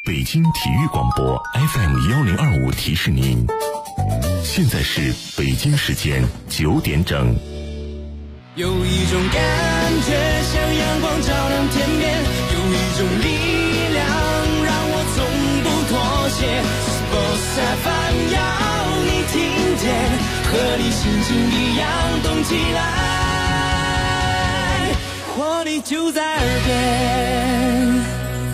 北京体育广播 FM1025提示您，现在是北京时间9点整。 有一种感觉像阳光照亮天边，有一种力量让我从不妥协。Sports FM 要你听见，和你心情一样动起来，活力就在耳边。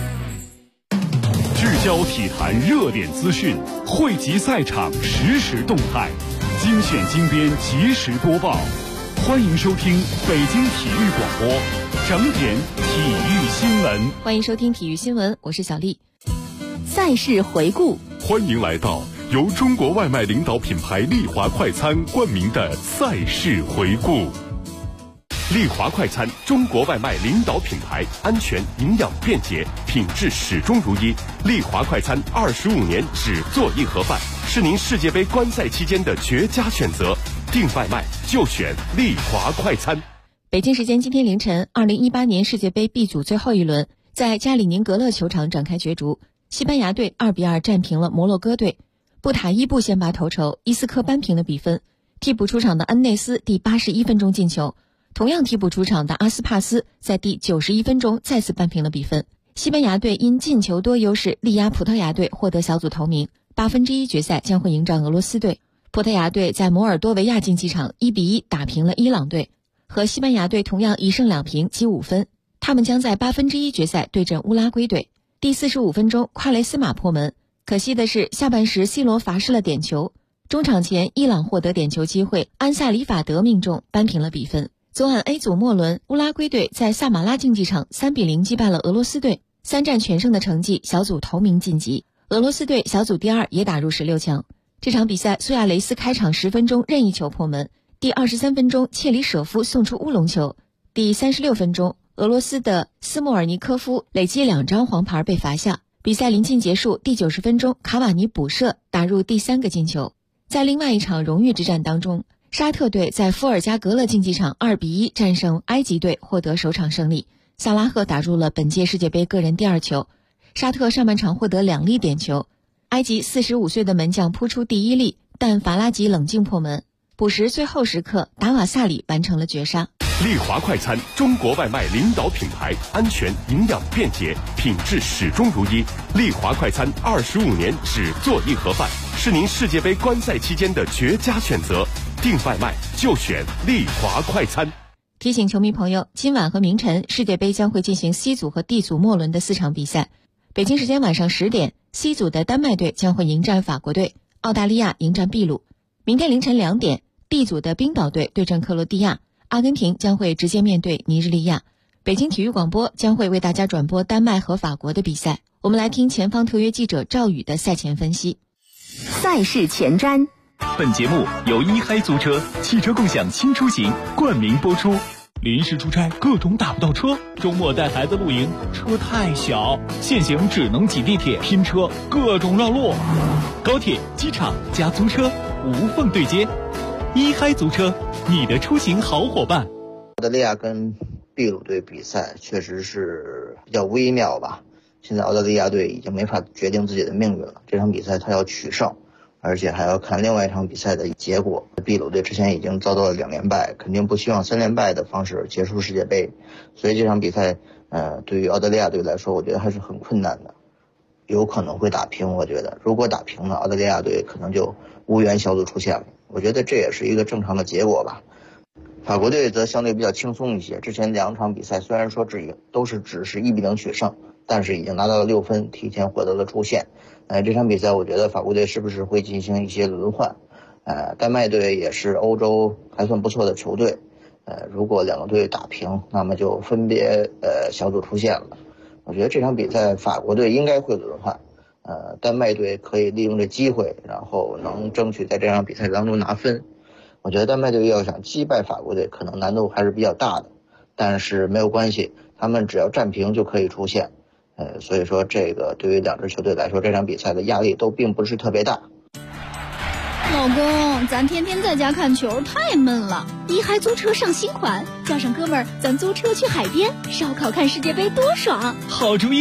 聚焦体坛热点资讯，汇集赛场实时动态，精选精编及时播报。欢迎收听北京体育广播整点体育新闻。 欢迎收听体育新闻，我是小丽。赛事回顾， 欢迎来到由中国外卖领导品牌丽华快餐冠名的赛事回顾。丽华快餐，中国外卖领导品牌，安全、营养、便捷，品质始终如一。丽华快餐25年只做一盒饭，是您世界杯观赛期间的绝佳选择。订外卖就选丽华快餐。 北京时间今天凌晨，2018年世界杯 B 组最后一轮在加里宁格勒球场展开角逐，西班牙队2-2战平了摩洛哥队。布塔伊布先拔头筹，伊斯科扳平了比分。替补出场的恩内斯第81分钟进球，同样替补出场的阿斯帕斯在第91分钟再次扳平了比分。西班牙队因进球多优势力压葡萄牙队，获得小组头名，1/8决赛将会迎战俄罗斯队。葡萄牙队在摩尔多维亚竞技场1-1打平了伊朗队，和西班牙队同样1胜2平积5分。他们将在1/8决赛对阵乌拉圭队。第45分钟，夸雷斯马破门，可惜的是下半时 C 罗罚失了点球。中场前，伊朗获得点球机会，安萨里法德命中扳平了比分。昨晚 A 组末轮，乌拉圭队在萨马拉竞技场3-0击败了俄罗斯队，3战全胜的成绩，小组头名晋级。俄罗斯队小组第2也打入16强。这场比赛，苏亚雷斯开场10分钟任意球破门，第23分钟切里舍夫送出乌龙球，第36分钟俄罗斯的斯莫尔尼科夫累积2张黄牌被罚下。比赛临近结束，第90分钟卡瓦尼补射打入第3个进球。在另外一场荣誉之战当中，沙特队在夫尔加格勒竞技场2-1战胜埃及队，获得首场胜利。萨拉赫打入了本届世界杯个人第2球。沙特上半场获得2粒点球，埃及45岁的门将扑出第1粒，但法拉吉冷静破门。补时最后时刻，达瓦萨里完成了绝杀。 丽华快餐，中国外卖领导品牌，安全、营养、便捷，品质始终如一。丽华快餐25年只做一盒饭，是您世界杯观赛期间的绝佳选择。订外卖就选丽华快餐。 提醒球迷朋友，今晚和明晨世界杯将会进行 C 组和 D 组末轮的4场比赛。北京时间晚上10点，C 组的丹麦队将会迎战法国队，澳大利亚迎战秘鲁。明天凌晨2点，D 组的冰岛队对阵克罗地亚，阿根廷将会直接面对尼日利亚。北京体育广播将会为大家转播丹麦和法国的比赛。我们来听前方特约记者赵宇的赛前分析。 赛事前瞻。 本节目由一嗨租车汽车共享新出行冠名播出。临时出差各种打不到车，周末带孩子露营车太小，现行只能挤地铁拼车，各种绕路。高铁、机场加租车无缝对接，一嗨租车，你的出行好伙伴。 澳大利亚跟秘鲁队比赛确实是比较微妙吧，现在澳大利亚队已经没法决定自己的命运了，这场比赛他要取胜，而且还要看另外一场比赛的结果。秘鲁队之前已经遭到了2连败，肯定不希望3连败的方式结束世界杯，所以这场比赛对于澳大利亚队来说，我觉得还是很困难的，有可能会打平。我觉得如果打平了，澳大利亚队可能就无缘小组出线了，我觉得这也是一个正常的结果吧。法国队则相对比较轻松一些，之前2场比赛虽然说都是只是1-0取胜，但是已经拿到了6分，提前获得了出线。这场比赛我觉得法国队是不是会进行一些轮换？丹麦队也是欧洲还算不错的球队，如果2个队打平，那么就分别小组出线了。我觉得这场比赛法国队应该会轮换，丹麦队可以利用这机会，然后能争取在这场比赛当中拿分。我觉得丹麦队要想击败法国队，可能难度还是比较大的，但是没有关系，他们只要战平就可以出线。所以说这个对于2支球队来说，这场比赛的压力都并不是特别大。 老公，咱天天在家看球太闷了，一嗨租车上新款，叫上哥们儿，咱租车去海边烧烤看世界杯多爽。 好主意，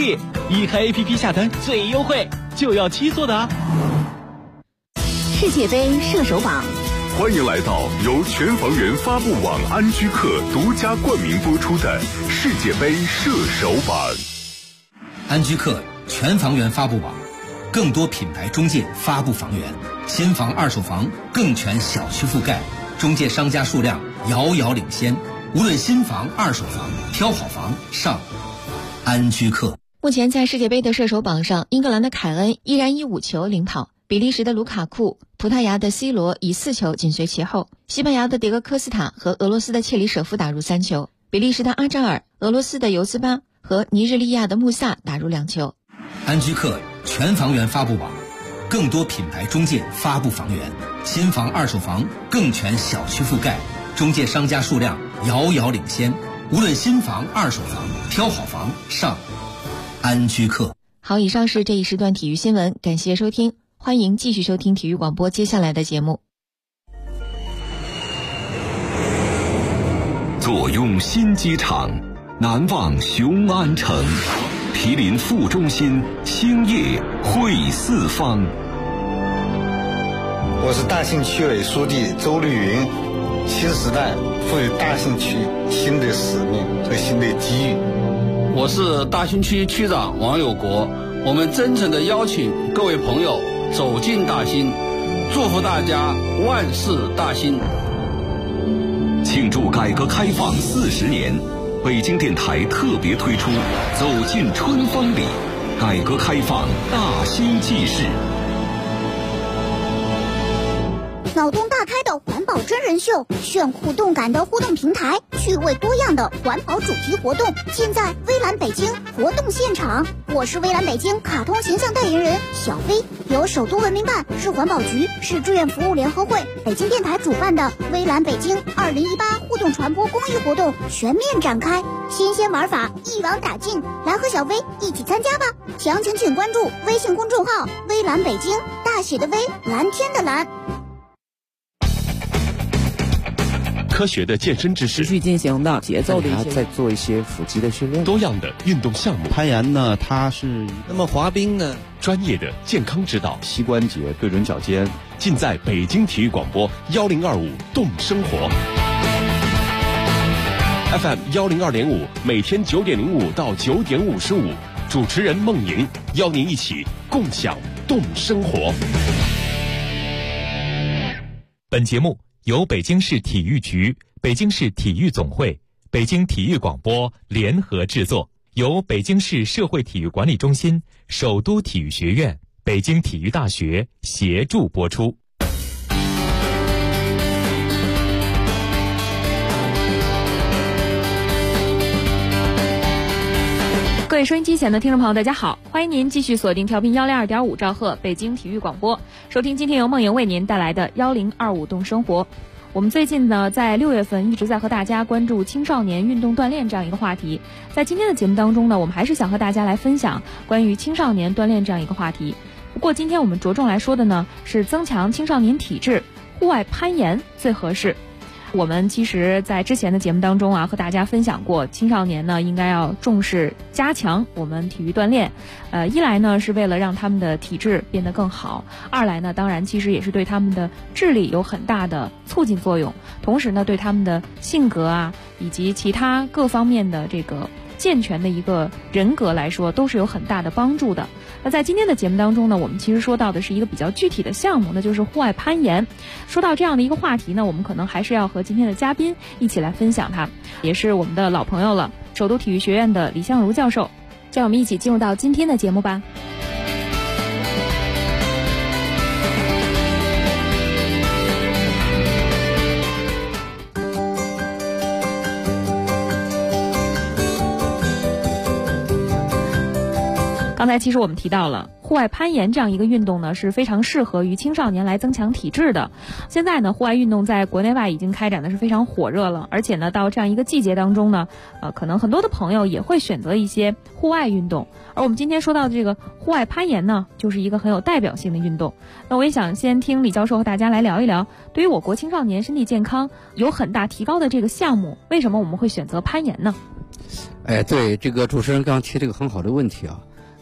一嗨 APP 下单最优惠，就要7做的啊！ 世界杯射手榜， 欢迎来到由全房源发布网安居客独家冠名播出的世界杯射手榜。 安居客全房源发布网，更多品牌中介发布房源，新房二手房更全小区覆盖，中介商家数量遥遥领先。无论新房二手房，挑好房上安居客。 目前在世界杯的射手榜上，英格兰的凯恩依然以5球领跑，比利时的卢卡库、葡萄牙的 C 罗以4球紧随其后，西班牙的迭戈科斯塔和俄罗斯的切里舍夫打入3球，比利时的阿扎尔、俄罗斯的尤兹巴和尼日利亚的穆萨打入2球。 安居客全房源发布网，更多品牌中介发布房源，新房二手房更全小区覆盖，中介商家数量遥遥领先。无论新房二手房，挑好房上安居客。 好，以上是这一时段体育新闻，感谢收听，欢迎继续收听体育广播接下来的节目。 坐拥新机场，难忘雄安城，毗邻副中心，兴业汇四方。 我是大兴区委书记周绿云，新时代赋予大兴区新的使命和新的机遇。 我是大兴区区长王有国，我们真诚地邀请各位朋友走进大兴，祝福大家万事大兴。 庆祝改革开放40年，北京电台特别推出走进春风里，改革开放大兴纪事。 脑洞大开的环保真人秀，炫酷动感的互动平台，趣味多样的环保主题活动，尽在微蓝北京活动现场。我是微蓝北京卡通形象代言人小飞，由首都文明办、市环保局、市志愿服务联合会、北京电台主办的微蓝北京2018互动传播公益活动全面展开，新鲜玩法一网打尽，来和小飞一起参加吧！详情请关注微信公众号微蓝北京，大写的微，蓝天的蓝。 科学的健身知识， 持续进行的节奏的一些， 再做一些腹肌的训练， 多样的运动项目。 攀岩呢，它是那么滑冰呢， 专业的健康指导， 膝关节对准脚尖， 尽在北京体育广播1025动生活 FM 102.5，每天9点05到9点55，主持人孟莹邀您一起共享动生活。 本节目由北京市体育局、北京市体育总会、北京体育广播联合制作，由北京市社会体育管理中心、首都体育学院、北京体育大学协助播出。 各位收音机前的听众朋友，大家好，欢迎您继续锁定调频102.5兆赫北京体育广播，收听今天由梦莹为您带来的1025动生活。我们最近呢，在6月份一直在和大家关注青少年运动锻炼这样一个话题。在今天的节目当中呢，我们还是想和大家来分享关于青少年锻炼这样一个话题。不过今天我们着重来说的呢，是增强青少年体质，户外攀岩最合适。我们其实在之前的节目当中啊，和大家分享过，青少年呢应该要重视加强我们体育锻炼。一来呢是为了让他们的体质变得更好，二来呢当然其实也是对他们的智力有很大的促进作用，同时呢对他们的性格啊以及其他各方面的这个健全的一个人格来说都是有很大的帮助的。那在今天的节目当中呢，我们其实说到的是一个比较具体的项目，那就是户外攀岩。说到这样的一个话题呢，我们可能还是要和今天的嘉宾一起来分享它，也是我们的老朋友了，首都体育学院的李相如教授。让我们一起进入到今天的节目吧。刚才其实我们提到了户外攀岩这样一个运动呢，是非常适合于青少年来增强体质的。现在呢，户外运动在国内外已经开展的是非常火热了，而且呢，到这样一个季节当中呢，可能很多的朋友也会选择一些户外运动。而我们今天说到的这个户外攀岩呢，就是一个很有代表性的运动。那我也想先听李教授和大家来聊一聊，对于我国青少年身体健康有很大提高的这个项目，为什么我们会选择攀岩呢？ 对，这个主持人刚提这个很好的问题啊。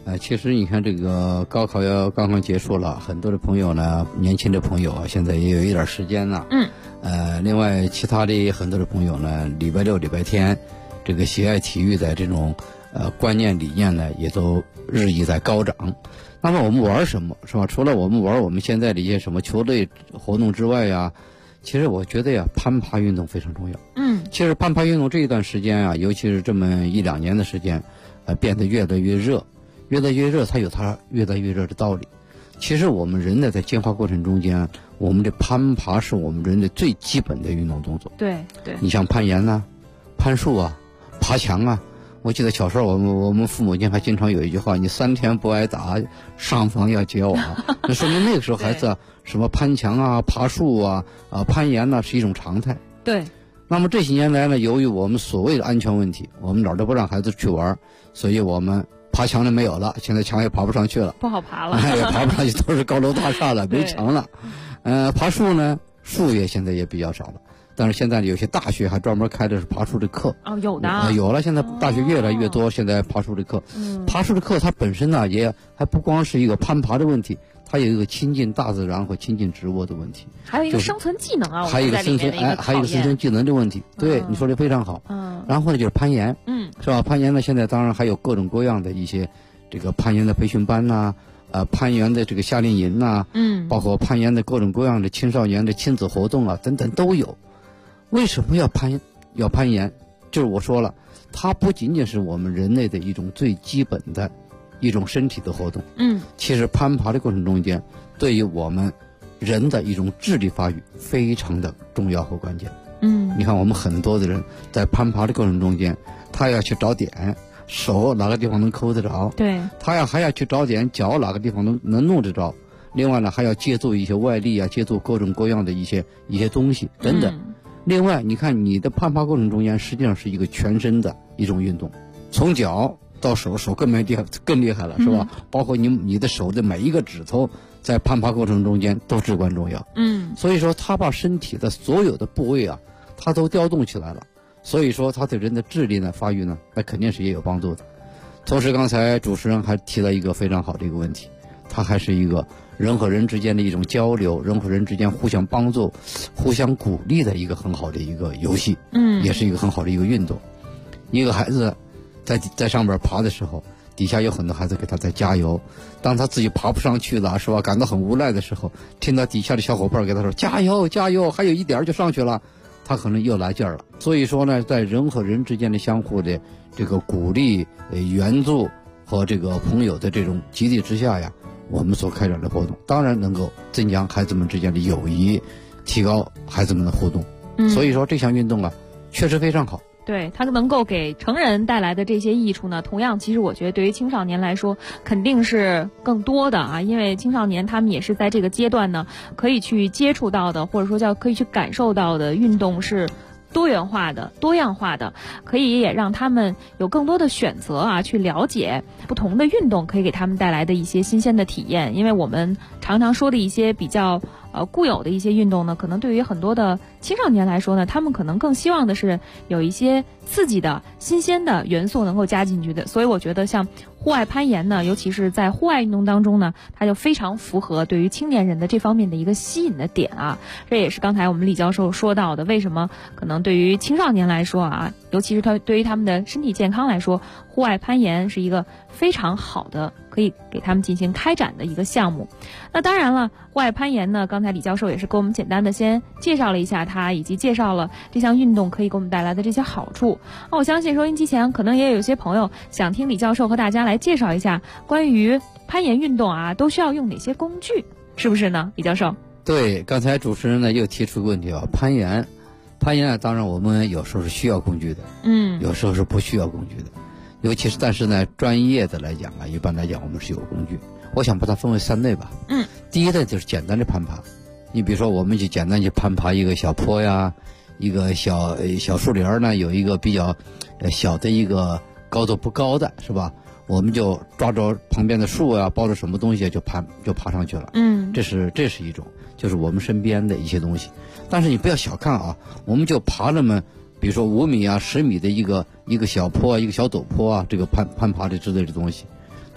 其实你看这个高考要刚刚结束了，很多的朋友呢，年轻的朋友啊，现在也有一点时间了。另外其他的很多的朋友呢，礼拜六、礼拜天，这个喜爱体育的这种观念理念呢，也都日益在高涨。那么我们玩什么是吧？除了我们玩我们现在的一些什么球类活动之外呀，其实我觉得呀，攀爬运动非常重要。其实攀爬运动这一段时间啊，尤其是这么1-2年的时间，变得越来越热。越来越热，它有它越来越热的道理。其实我们人呢，在进化过程中间，我们的攀爬是我们人的最基本的运动动作。 对。 你像攀岩啊、攀树啊、爬墙啊。我记得小时候我们父母亲还经常有一句话：你3天不挨打，上房要揭瓦。那说明那个时候孩子什么攀墙啊、爬树啊、攀岩啊是一种常态。 对。 那么这些年来呢，由于我们所谓的安全问题，我们哪儿都不让孩子去玩，所以我们爬墙的没有了，现在墙也爬不上去了， 不好爬了， 也爬不上去，都是高楼大厦了，没墙了。爬树呢，树也现在也比较少了，但是现在有些大学还专门开的是爬树的课。 有的， 有了，现在大学越来越多，现在爬树的课。爬树的课它本身呢，也还不光是一个攀爬的问题，它有一个亲近大自然和亲近植物的问题， 还有一个生存技能啊， 还有一个生存还有一个生存技能的问题。对，你说的非常好。然后呢，就是攀岩，是吧？攀岩呢，现在当然还有各种各样的一些这个攀岩的培训班呐，攀岩的这个夏令营呐，包括攀岩的各种各样的青少年的亲子活动啊，等等都有。为什么要攀岩？就是我说了，它不仅仅是我们人类的一种最基本的一种身体的活动。其实攀爬的过程中间，对于我们人的一种智力发育非常的重要和关键。你看我们很多的人在攀爬的过程中间，他要去找点，手哪个地方能抠得着， 对， 他还要去找点，脚哪个地方能弄得着。另外呢，还要借助一些外力啊，借助各种各样的一些东西等等。另外，你看你的攀爬过程中间，实际上是一个全身的一种运动，从脚到手更厉害了，是吧？包括你的手的每一个指头，在攀爬过程中间都至关重要。所以说，他把身体的所有的部位啊，他都调动起来了。所以说，他对人的智力呢、发育呢，那肯定是也有帮助的。同时，刚才主持人还提了一个非常好的一个问题，它还是一个人和人之间的一种交流，人和人之间互相帮助、互相鼓励的一个很好的一个游戏，也是一个很好的一个运动。一个孩子在上边爬的时候，底下有很多孩子给他在加油。当他自己爬不上去了，是吧？感到很无奈的时候，听到底下的小伙伴给他说：“加油，加油，还有一点就上去了。”他可能又来劲儿了。所以说呢，在人和人之间的相互的这个鼓励、援助和这个朋友的这种激励之下呀，我们所开展的活动，当然能够增强孩子们之间的友谊，提高孩子们的互动。所以说这项运动啊，确实非常好。 对，它能够给成人带来的这些益处呢，同样其实我觉得对于青少年来说肯定是更多的啊，因为青少年他们也是在这个阶段呢，可以去接触到的，或者说可以去感受到的运动是多元化的、多样化的，可以也让他们有更多的选择啊，去了解不同的运动可以给他们带来的一些新鲜的体验。因为我们常常说的一些比较固有的一些运动呢，可能对于很多的青少年来说呢，他们可能更希望的是有一些刺激的、新鲜的元素能够加进去的。所以我觉得像户外攀岩呢，尤其是在户外运动当中呢，它就非常符合对于青年人的这方面的一个吸引的点啊。这也是刚才我们李教授说到的，为什么可能对于青少年来说啊，尤其是对于他们的身体健康来说，户外攀岩是一个非常好的可以给他们进行开展的一个项目。那当然了，户外攀岩呢，刚才李教授也是给我们简单的先介绍了一下它，以及介绍了这项运动可以给我们带来的这些好处。那我相信收音机前可能也有些朋友想听李教授和大家来介绍一下关于攀岩运动啊，都需要用哪些工具，是不是呢，李教授？ 对，刚才主持人呢又提出个问题啊，攀岩啊，当然我们有时候是需要工具的，有时候是不需要工具的。尤其是但是呢，专业的来讲啊，一般来讲我们是有工具。我想把它分为3类吧。第一类就是简单的攀爬，你比如说我们就简单去攀爬一个小坡呀，一个小树林呢，有一个比较小的一个高度不高的，是吧？我们就抓着旁边的树啊，抱着什么东西就爬上去了。这是一种，就是我们身边的一些东西。但是你不要小看啊，我们就爬那么比如说5米啊、10米的一个小坡、一个小陡坡啊，这个攀爬的之类的东西，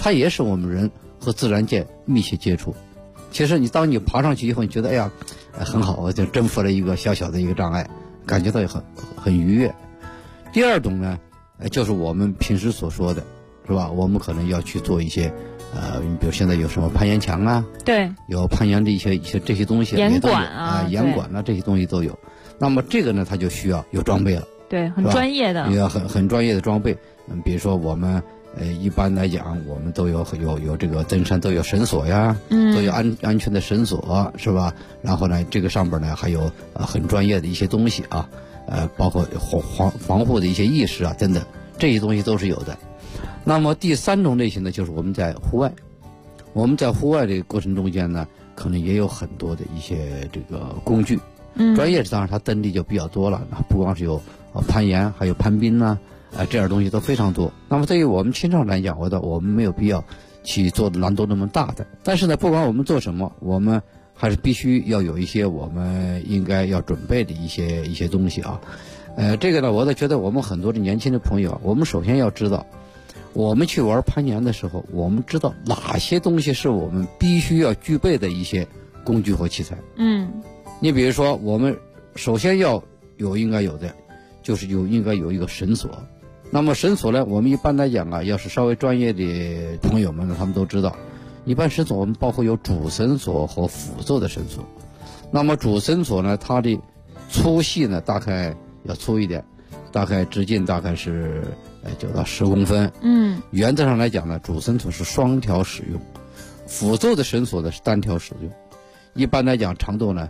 它也使我们人和自然界密切接触。其实当你爬上去以后，你觉得哎呀，很好，我就征服了一个小小的一个障碍，感觉到也很愉悦。第二种呢，就是我们平时所说的，是吧？我们可能要去做一些，比如现在有什么攀岩墙啊， 对， 有攀岩的一些这些东西， 岩管啊， 岩管啊，这些东西都有。那么这个呢，它就需要有装备了， 对，很专业的， 也要很专业的装备。比如说我们一般来讲，我们都有这个登山都有绳索呀，都有安全的绳索，是吧？然后呢，这个上边呢还有很专业的一些东西啊，包括防护的一些意识啊等等，这些东西都是有的。那么第三种类型呢，就是我们在户外，这个过程中间呢，可能也有很多的一些这个工具。专业当然它登地就比较多了，不光是有攀岩，还有攀冰呐，这样东西都非常多。那么对于我们青少年来讲，我们没有必要去做的难度那么大的。但是呢，不管我们做什么，我们还是必须要有一些我们应该要准备的一些东西啊。这个呢，我觉得我们很多的年轻的朋友，我们首先要知道，我们去玩攀岩的时候，我们知道哪些东西是我们必须要具备的一些工具和器材。你比如说，我们首先应该有的，就是应该有一个绳索。那么绳索呢，我们一般来讲啊，要是稍微专业的朋友们呢，他们都知道，一般绳索我们包括有主绳索和辅助的绳索。那么主绳索呢，它的粗细呢大概要粗一点，大概直径大概是9到10公分。原则上来讲呢，主绳索是双条使用，辅助的绳索呢是单条使用。一般来讲，长度呢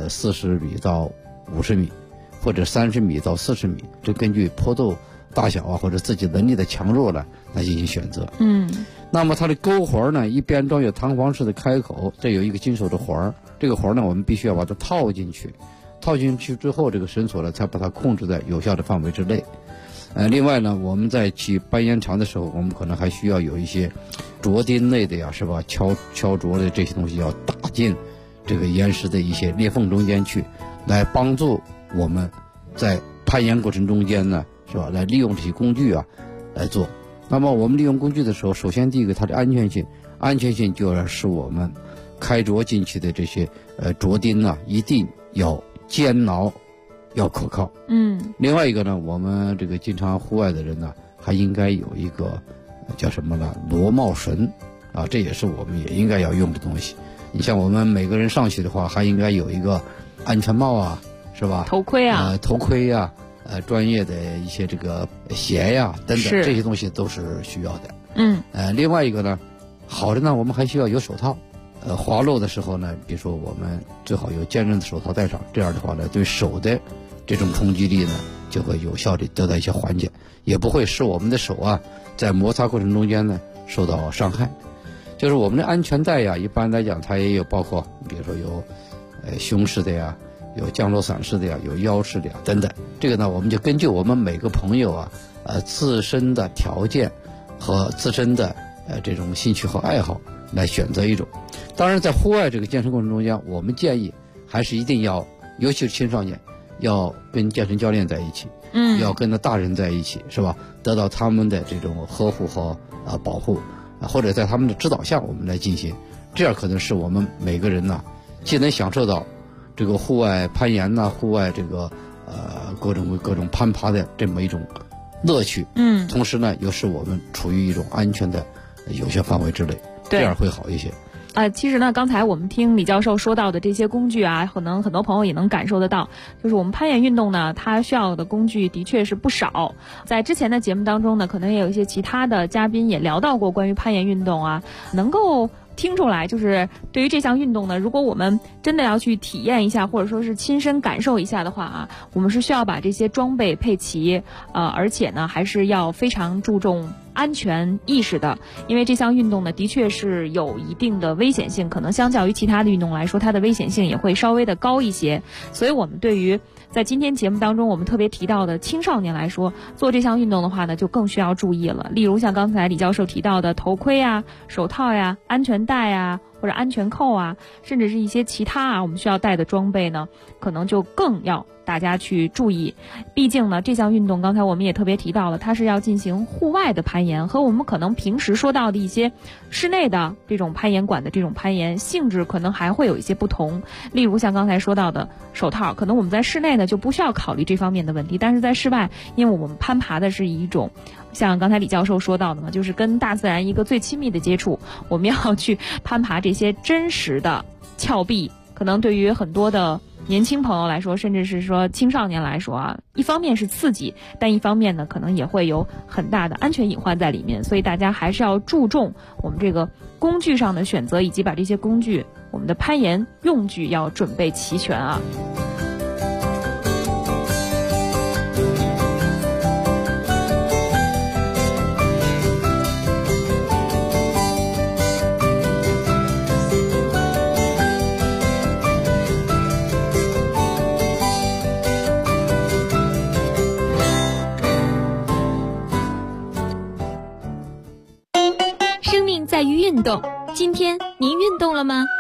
40米到50米，或者30米到40米，这根据坡度大小啊，或者自己能力的强弱呢来进行选择。那么它的钩环呢，一边装有弹簧式的开口，这有一个金属的环，这个环呢我们必须要把它套进去之后，这个绳索呢才把它控制在有效的范围之内。另外呢，我们在去攀岩场的时候，我们可能还需要有一些着钉类的呀，是吧？敲着的这些东西要打进这个岩石的一些裂缝中间去，来帮助我们在攀岩过程中间呢，是吧？来利用这些工具啊来做。那么我们利用工具的时候，首先第一个它的安全性就要使我们开着进去的这些着钉啊，一定要坚牢，要可靠。另外一个呢，我们这个经常户外的人呢，还应该有一个叫什么呢？螺帽绳啊，这也是我们也应该要用的东西。你像我们每个人上去的话，还应该有一个安全帽啊，是吧？ 头盔啊， 专业的一些这个鞋呀等等，这些东西都是需要的。另外一个呢，好的呢，我们还需要有手套。滑落的时候呢，比如说我们最好有坚韧的手套戴上，这样的话呢，对手的这种冲击力呢，就会有效的得到一些缓解，也不会使我们的手啊在摩擦过程中间呢受到伤害。就是我们的安全带呀，一般来讲它也有包括，比如说有胸式的呀，有降落伞式的呀，有腰式的呀等等。这个呢，我们就根据我们每个朋友啊自身的条件和自身的这种兴趣和爱好来选择一种。当然在户外这个健身过程中间，我们建议还是一定要，尤其是青少年，要跟健身教练在一起，要跟着大人在一起，是吧？得到他们的这种呵护和保护，或者在他们的指导下我们来进行，这样可能是我们每个人呢既能享受到这个户外攀岩呐、户外这个各种攀爬的这么一种乐趣，同时呢又使我们处于一种安全的有效范围之内，这样会好一些。 其实呢，刚才我们听李教授说到的这些工具啊，可能很多朋友也能感受得到，就是我们攀岩运动呢，它需要的工具的确是不少。在之前的节目当中呢，可能也有一些其他的嘉宾也聊到过关于攀岩运动啊，能够听出来，就是对于这项运动呢，如果我们真的要去体验一下，或者说是亲身感受一下的话啊，我们是需要把这些装备配齐，而且呢，还是要非常注重安全意识的，因为这项运动呢，的确是有一定的危险性，可能相较于其他的运动来说，它的危险性也会稍微的高一些。所以我们对于在今天节目当中我们特别提到的青少年来说，做这项运动的话呢，就更需要注意了。例如像刚才李教授提到的头盔啊、手套呀、安全带啊，或者安全扣啊，甚至是一些其他我们需要带的装备呢，可能就更要大家去注意。毕竟呢，这项运动刚才我们也特别提到了，它是要进行户外的攀岩，和我们可能平时说到的一些室内的这种攀岩馆的这种攀岩性质可能还会有一些不同。例如像刚才说到的手套，可能我们在室内呢就不需要考虑这方面的问题，但是在室外，因为我们攀爬的是一种像刚才李教授说到的嘛，就是跟大自然一个最亲密的接触，我们要去攀爬这些真实的峭壁，可能对于很多的年轻朋友来说，甚至是说青少年来说啊，一方面是刺激，但一方面呢，可能也会有很大的安全隐患在里面，所以大家还是要注重我们这个工具上的选择，以及把这些工具，我们的攀岩用具要准备齐全啊。 在于运动，今天您运动了吗？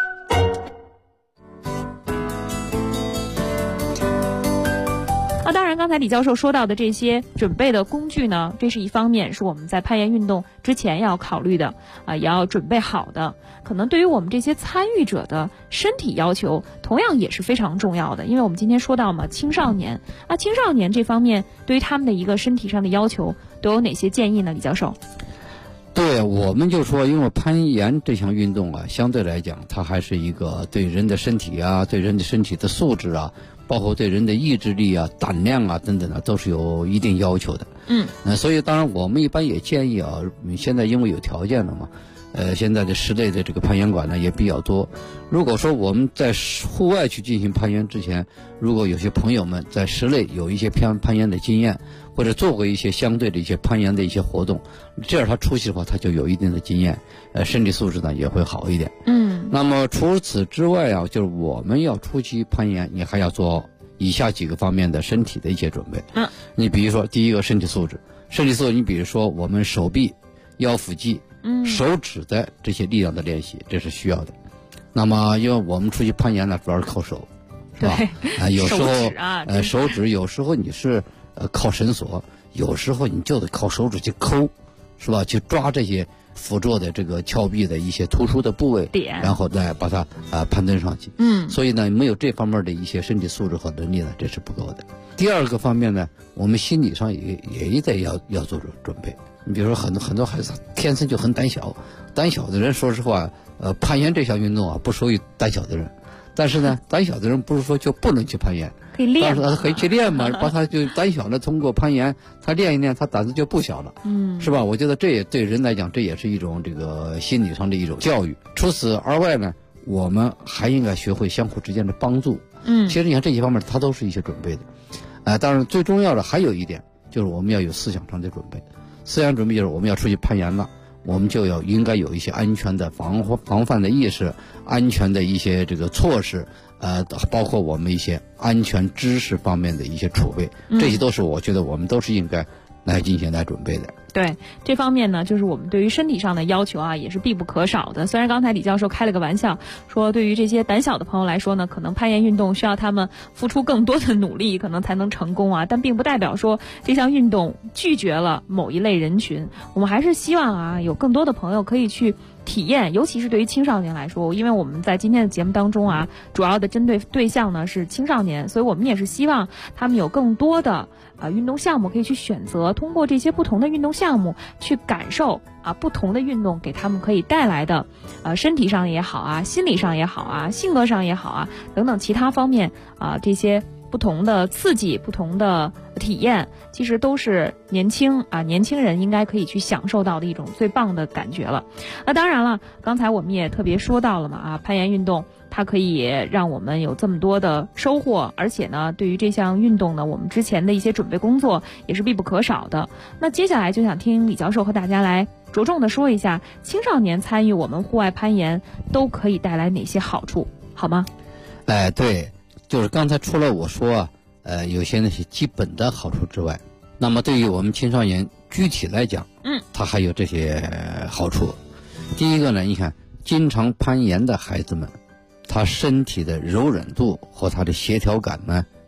当然刚才李教授说到的这些准备的工具呢，这是一方面，是我们在攀岩运动之前要考虑的也要准备好的。可能对于我们这些参与者的身体要求同样也是非常重要的，因为我们今天说到嘛，青少年青少年这方面对于他们的一个身体上的要求都有哪些建议呢？李教授？ 对，我们就说，因为攀岩这项运动相对来讲，它还是一个对人的身体对人的身体的素质包括对人的意志力胆量等等都是有一定要求的。所以当然我们一般也建议现在因为有条件了嘛，现在的室内的这个攀岩馆呢也比较多。如果说我们在户外去进行攀岩之前，如果有些朋友们在室内有一些攀岩的经验，或者做过一些相对的一些攀岩的一些活动，这样他出去的话他就有一定的经验，身体素质呢也会好一点。那么除此之外就是我们要出去攀岩，你还要做以下几个方面的身体的一些准备。你比如说第一个身体素质，你比如说我们手臂、腰腹肌、手指的这些力量的练习，这是需要的。那么因为我们出去攀岩呢主要是靠手，是吧？有时候手指有时候你是靠绳索，有时候你就得靠手指去抠，是吧？去抓这些辅助的这个峭壁的一些突出的部位点，然后再把它攀登上去。所以呢，没有这方面的一些身体素质和能力呢，这是不够的。第二个方面呢，我们心理上也得要做准备。你比如说很多孩子天生就很胆小的人，说实话，攀岩这项运动不属于胆小的人。但是呢，胆小的人不是说就不能去攀岩， 可以练， 但是他可以去练嘛，把他就胆小的通过攀岩，他练一练，他胆子就不小了，是吧？我觉得这也对人来讲，这也是一种这个心理上的一种教育。除此而外呢，我们还应该学会相互之间的帮助。其实你看这些方面，它都是一些准备的。当然最重要的还有一点，就是我们要有思想上的准备。思想准备就是我们要出去攀岩了，我们就应该有一些安全的防范的意识，安全的一些这个措施，包括我们一些安全知识方面的一些储备，这些都是我觉得我们都是应该来进行来准备的。 对这方面呢，就是我们对于身体上的要求也是必不可少的。虽然刚才李教授开了个玩笑，说对于这些胆小的朋友来说呢，可能攀岩运动需要他们付出更多的努力，可能才能成功但并不代表说这项运动拒绝了某一类人群。我们还是希望有更多的朋友可以去体验，尤其是对于青少年来说，因为我们在今天的节目当中主要的针对对象呢是青少年，所以我们也是希望他们有更多的运动项目可以去选择，通过这些不同的运动项目去感受不同的运动给他们可以带来的身体上也好心理上也好性格上也好等等其他方面这些不同的刺激、不同的体验，其实都是年轻人应该可以去享受到的一种最棒的感觉了。那当然了，刚才我们也特别说到了嘛攀岩运动它可以让我们有这么多的收获，而且呢，对于这项运动呢，我们之前的一些准备工作也是必不可少的。那接下来就想听李教授和大家来着重的说一下，青少年参与我们户外攀岩都可以带来哪些好处，好吗？ 对，就是刚才除了我说有些那些基本的好处之外，那么对于我们青少年具体来讲，它还有这些好处。第一个呢，你看经常攀岩的孩子们，他身体的柔韧度和他的协调感呢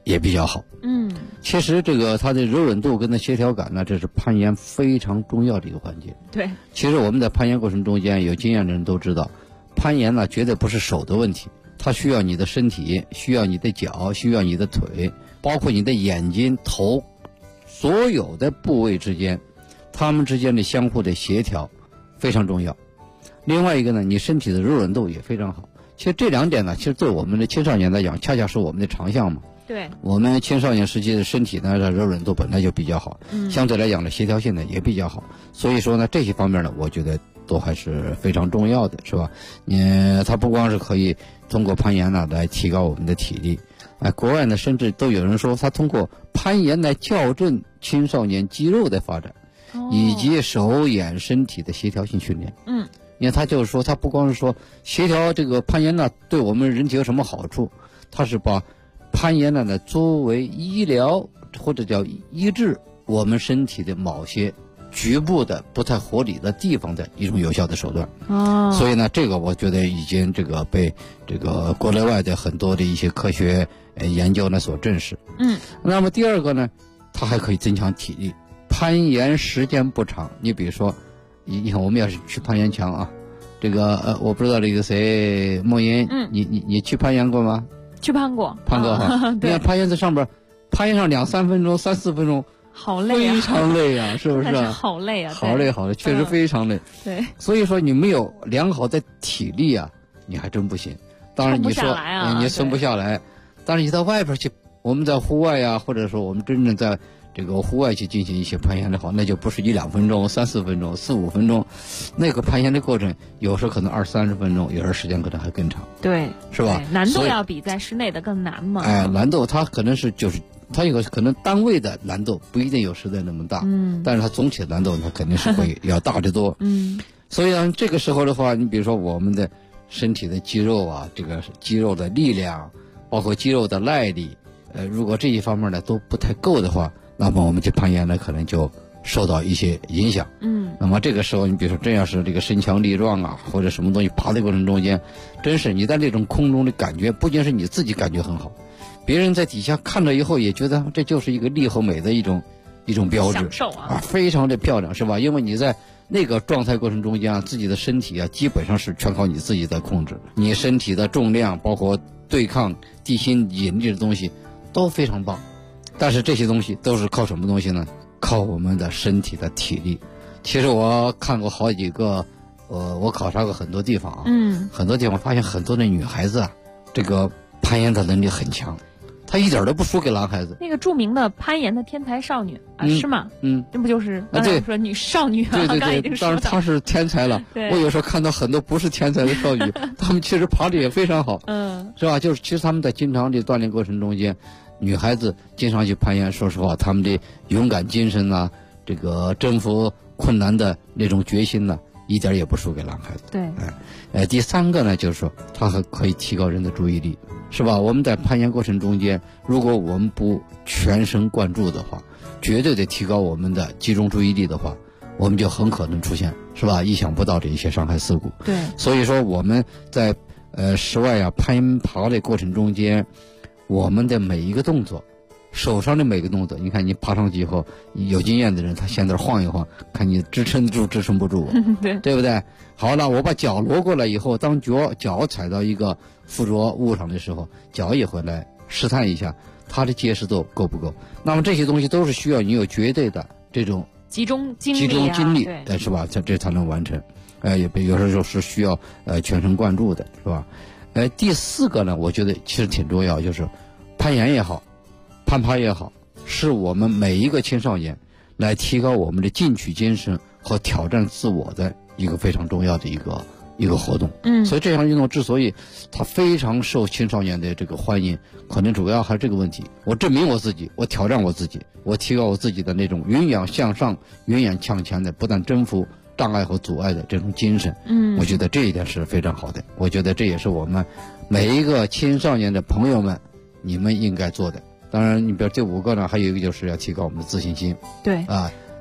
也比较好。其实这个它的柔软度跟它协调感呢，这是攀岩非常重要的一个环节。 对， 其实我们在攀岩过程中间，有经验的人都知道，攀岩呢绝对不是手的问题，它需要你的身体，需要你的脚，需要你的腿，包括你的眼睛、头，所有的部位之间，它们之间的相互的协调非常重要。另外一个呢，你身体的柔软度也非常好。其实这2点呢，其实对我们的青少年来讲，恰恰是我们的长项嘛。 对， 我们青少年时期的身体呢，柔软度本来就比较好，相对来讲呢，协调性呢也比较好。所以说呢，这些方面呢，我觉得都还是非常重要的，是吧？它不光是可以通过攀岩呢来提高我们的体力，国外呢甚至都有人说，他通过攀岩来校正青少年肌肉的发展，以及手眼身体的协调性训练。因为他就是说，他不光是说协调这个攀岩呢对我们人体有什么好处，他是把攀岩呢作为医疗或者叫医治我们身体的某些局部的不太合理的地方的一种有效的手段。所以呢，这个我觉得已经这个被这个国内外的很多的一些科学研究呢所证实。那么第二个呢，它还可以增强体力。攀岩时间不长，你比如说，你看我们要是去攀岩墙啊，这个我不知道这个谁梦莹，你去攀岩过吗？ 去攀过哈。你看攀岩在上边，攀岩上2-3分钟、3-4分钟， 好累啊， 非常累啊，是不是？ 好累啊， 好累，确实非常累。 对， 所以说你没有良好的体力啊，你还真不行。当然你说你撑不下来，但是你到外边去，我们在户外啊，或者说我们真正在这个户外去进行一些攀岩的话，那就不是1-2分钟、3-4分钟、4-5分钟，那个攀岩的过程有时候可能20-30分钟，有时候时间可能还更长。 对， 是吧？ 难度要比在室内的更难嘛。 难度它可能是它有个可能单位的难度不一定有室内那么大，但是它总体的难度它肯定是会要大得多。所以呢，这个时候的话，你比如说我们的身体的肌肉啊，这个肌肉的力量，包括肌肉的耐力，如果这一方面呢都不太够的话，那么我们去攀岩呢可能就受到一些影响。那么这个时候你比如说真要是这个身强力壮啊，或者什么东西爬的过程中间，真是你在那种空中的感觉，不仅是你自己感觉很好，别人在底下看了以后也觉得这就是一个力和美的一种标志， 享受啊， 非常的漂亮，是吧？因为你在那个状态过程中间啊，自己的身体啊基本上是全靠你自己在控制，你身体的重量包括对抗地心引力的东西都非常棒。但是这些东西都是靠什么东西呢？靠我们的身体的体力。其实我看过好几个，我考察过很多地方啊，很多地方发现很多的女孩子啊，这个攀岩的能力很强，她一点都不输给男孩子。 那个著名的攀岩的天才少女啊，是吗？这不就是刚才说少女啊？ 对，当然她是天才了。我有时候看到很多不是天才的少女，她们其实爬的也非常好，是吧？就是其实她们在经常的锻炼过程中间，女孩子经常去攀岩，说实话，她们的勇敢精神啊，这个征服困难的那种决心呢，一点也不输给男孩子。 对， 第三个呢，就是说它还可以提高人的注意力，是吧？我们在攀岩过程中间，如果我们不全神贯注的话，绝对得提高我们的集中注意力的话，我们就很可能出现，是吧？意想不到的一些伤害事故。 对， 所以说我们在室外啊攀爬的过程中间，我们的每一个动作，手上的每个动作，你看你爬上去以后，有经验的人他先在晃一晃，看你支撑住支撑不住，对不对？好了，我把脚挪过来以后，当脚踩到一个附着物上的时候，脚也会来试探一下它的结实度够不够。那么这些东西都是需要你有绝对的这种集中精力，是吧？这才能完成。有时候是需要全神贯注的，是吧？第四个呢，我觉得其实挺重要，就是攀岩也好，攀爬也好，是我们每一个青少年来提高我们的进取精神和挑战自我的一个非常重要的一个活动。所以这项运动之所以它非常受青少年的这个欢迎，可能主要还是这个问题：我证明我自己，我挑战我自己，我提高我自己的那种勇往向上、勇往向前的，不但征服障碍和阻碍的这种精神。我觉得这一点是非常好的。我觉得这也是我们每一个青少年的朋友们，你们应该做的。当然，你比如这5个呢，还有一个就是要提高我们的自信心。 对啊，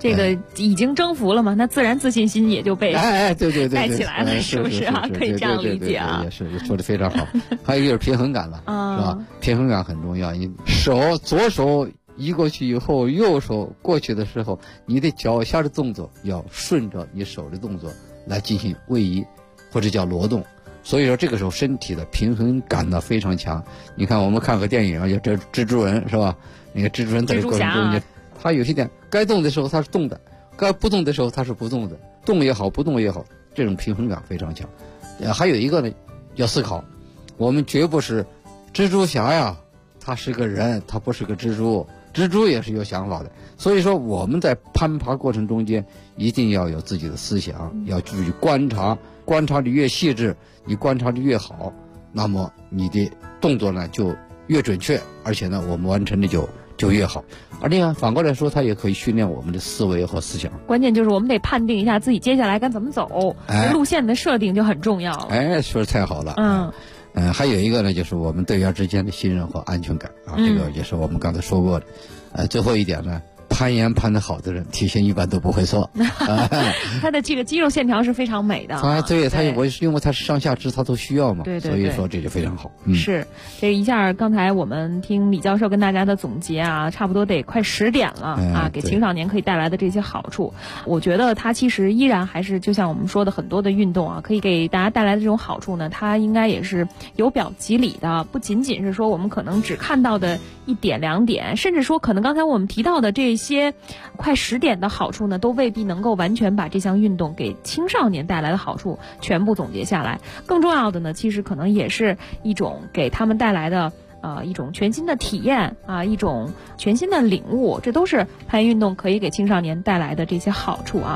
这个已经征服了嘛，那自然自信心也就被对带起来了，是不是啊？可以这样理解啊。 也是说的非常好。还有就是平衡感了，是吧？平衡感很重要。你左手移过去以后，右手过去的时候，你的脚下的动作要顺着你手的动作来进行位移，或者叫挪动。所以说这个时候身体的平衡感呢非常强。你看我们看个电影啊，叫蜘蛛人是吧？那个蜘蛛人在这个过程中间，他有些点该动的时候他是动的，该不动的时候他是不动的，动也好不动也好，这种平衡感非常强。还有一个呢，要思考，我们绝不是蜘蛛侠呀，他是个人，他不是个蜘蛛，蜘蛛也是有想法的。所以说我们在攀爬过程中间一定要有自己的思想，要注意观察，观察的越细致，你观察的越好，那么你的动作呢就越准确，而且呢我们完成的就越好。而另外反过来说，它也可以训练我们的思维和思想。 关键就是我们得判定一下自己接下来该怎么走，路线的设定就很重要了。 说的太好了。还有一个呢，就是我们队员之间的信任和安全感啊，这个也是我们刚才说过的。最后一点呢，攀岩攀得好的人，体型一般都不会错。 他的这个肌肉线条是非常美的。 因为他是上下肢，他都需要嘛。对，所以说这就非常好。 是，这一下刚才我们听李教授跟大家的总结啊，差不多得快10点了啊，给青少年可以带来的这些好处，我觉得它其实依然还是就像我们说的很多的运动啊，可以给大家带来的这种好处呢，它应该也是有表及里的，不仅仅是说我们可能只看到的1点2点，甚至说可能刚才我们提到的这些快10点的好处呢，都未必能够完全把这项运动给青少年带来的好处全部总结下来。更重要的呢，其实可能也是一种给他们带来的一种全新的体验啊，一种全新的领悟，这都是攀岩运动可以给青少年带来的这些好处啊。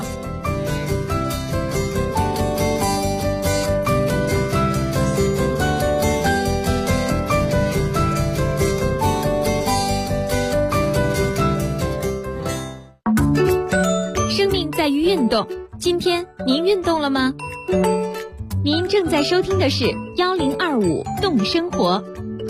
生命在于运动，今天您运动了吗？您正在收听的是1025动生活。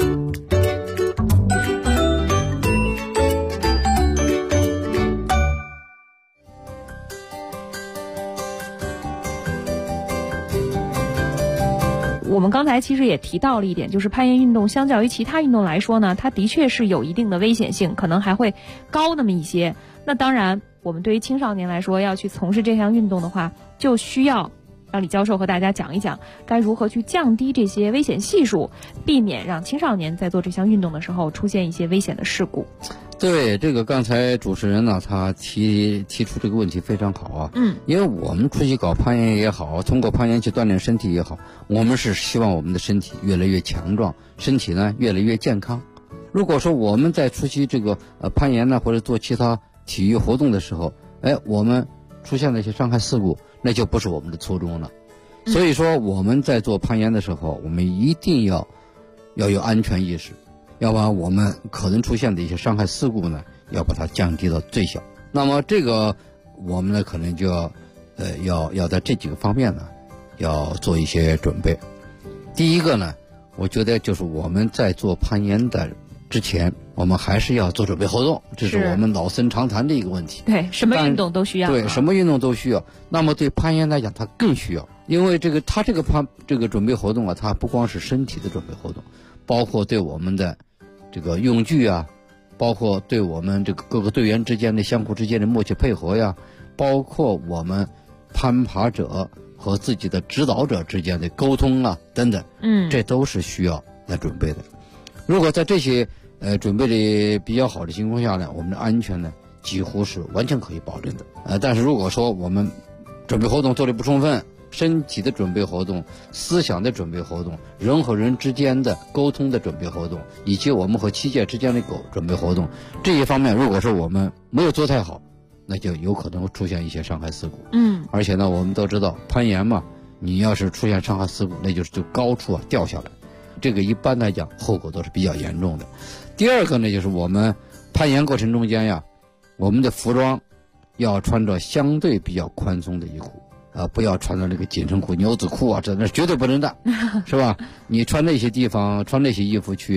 我们刚才其实也提到了一点，就是攀岩运动相较于其他运动来说呢，它的确是有一定的危险性，可能还会高那么一些。那当然我们对于青少年来说，要去从事这项运动的话，就需要让李教授和大家讲一讲该如何去降低这些危险系数，避免让青少年在做这项运动的时候出现一些危险的事故。 对，这个刚才主持人呢，他提出这个问题非常好啊。因为我们出去搞攀岩也好，通过攀岩去锻炼身体也好，我们是希望我们的身体越来越强壮，身体呢越来越健康。如果说我们在出去这个攀岩呢，或者做其他体育活动的时候，我们出现了一些伤害事故，那就不是我们的初衷了。所以说我们在做攀岩的时候，我们一定要有安全意识，要把我们可能出现的一些伤害事故呢，要把它降低到最小。那么这个我们呢，可能就要在这几个方面呢，要做一些准备。第一个呢，我觉得就是我们在做攀岩的之前，我们还是要做准备活动，这是我们老生常谈的一个问题。 对，什么运动都需要。 对，什么运动都需要。那么对攀岩来讲，它更需要，因为它这个准备活动啊，它不光是身体的准备活动，包括对我们的这个用具啊，包括对我们这个各个队员之间的相互之间的默契配合呀，包括我们攀爬者和自己的指导者之间的沟通啊等等，这都是需要来准备的。如果在这些准备的比较好的情况下呢，我们的安全呢几乎是完全可以保证的。但是如果说我们准备活动做得不充分，身体的准备活动、思想的准备活动、人和人之间的沟通的准备活动，以及我们和器械之间的准备活动，这一方面如果说我们没有做太好，那就有可能会出现一些伤害事故。而且呢，我们都知道攀岩嘛，你要是出现伤害事故，那就是就高处掉下来，这个一般来讲后果都是比较严重的。第二个呢，就是我们攀岩过程中间呀，我们的服装要穿着相对比较宽松的衣裤，不要穿着那个紧身裤、牛仔裤啊，这绝对不能的，是吧？你穿那些地方穿那些衣服去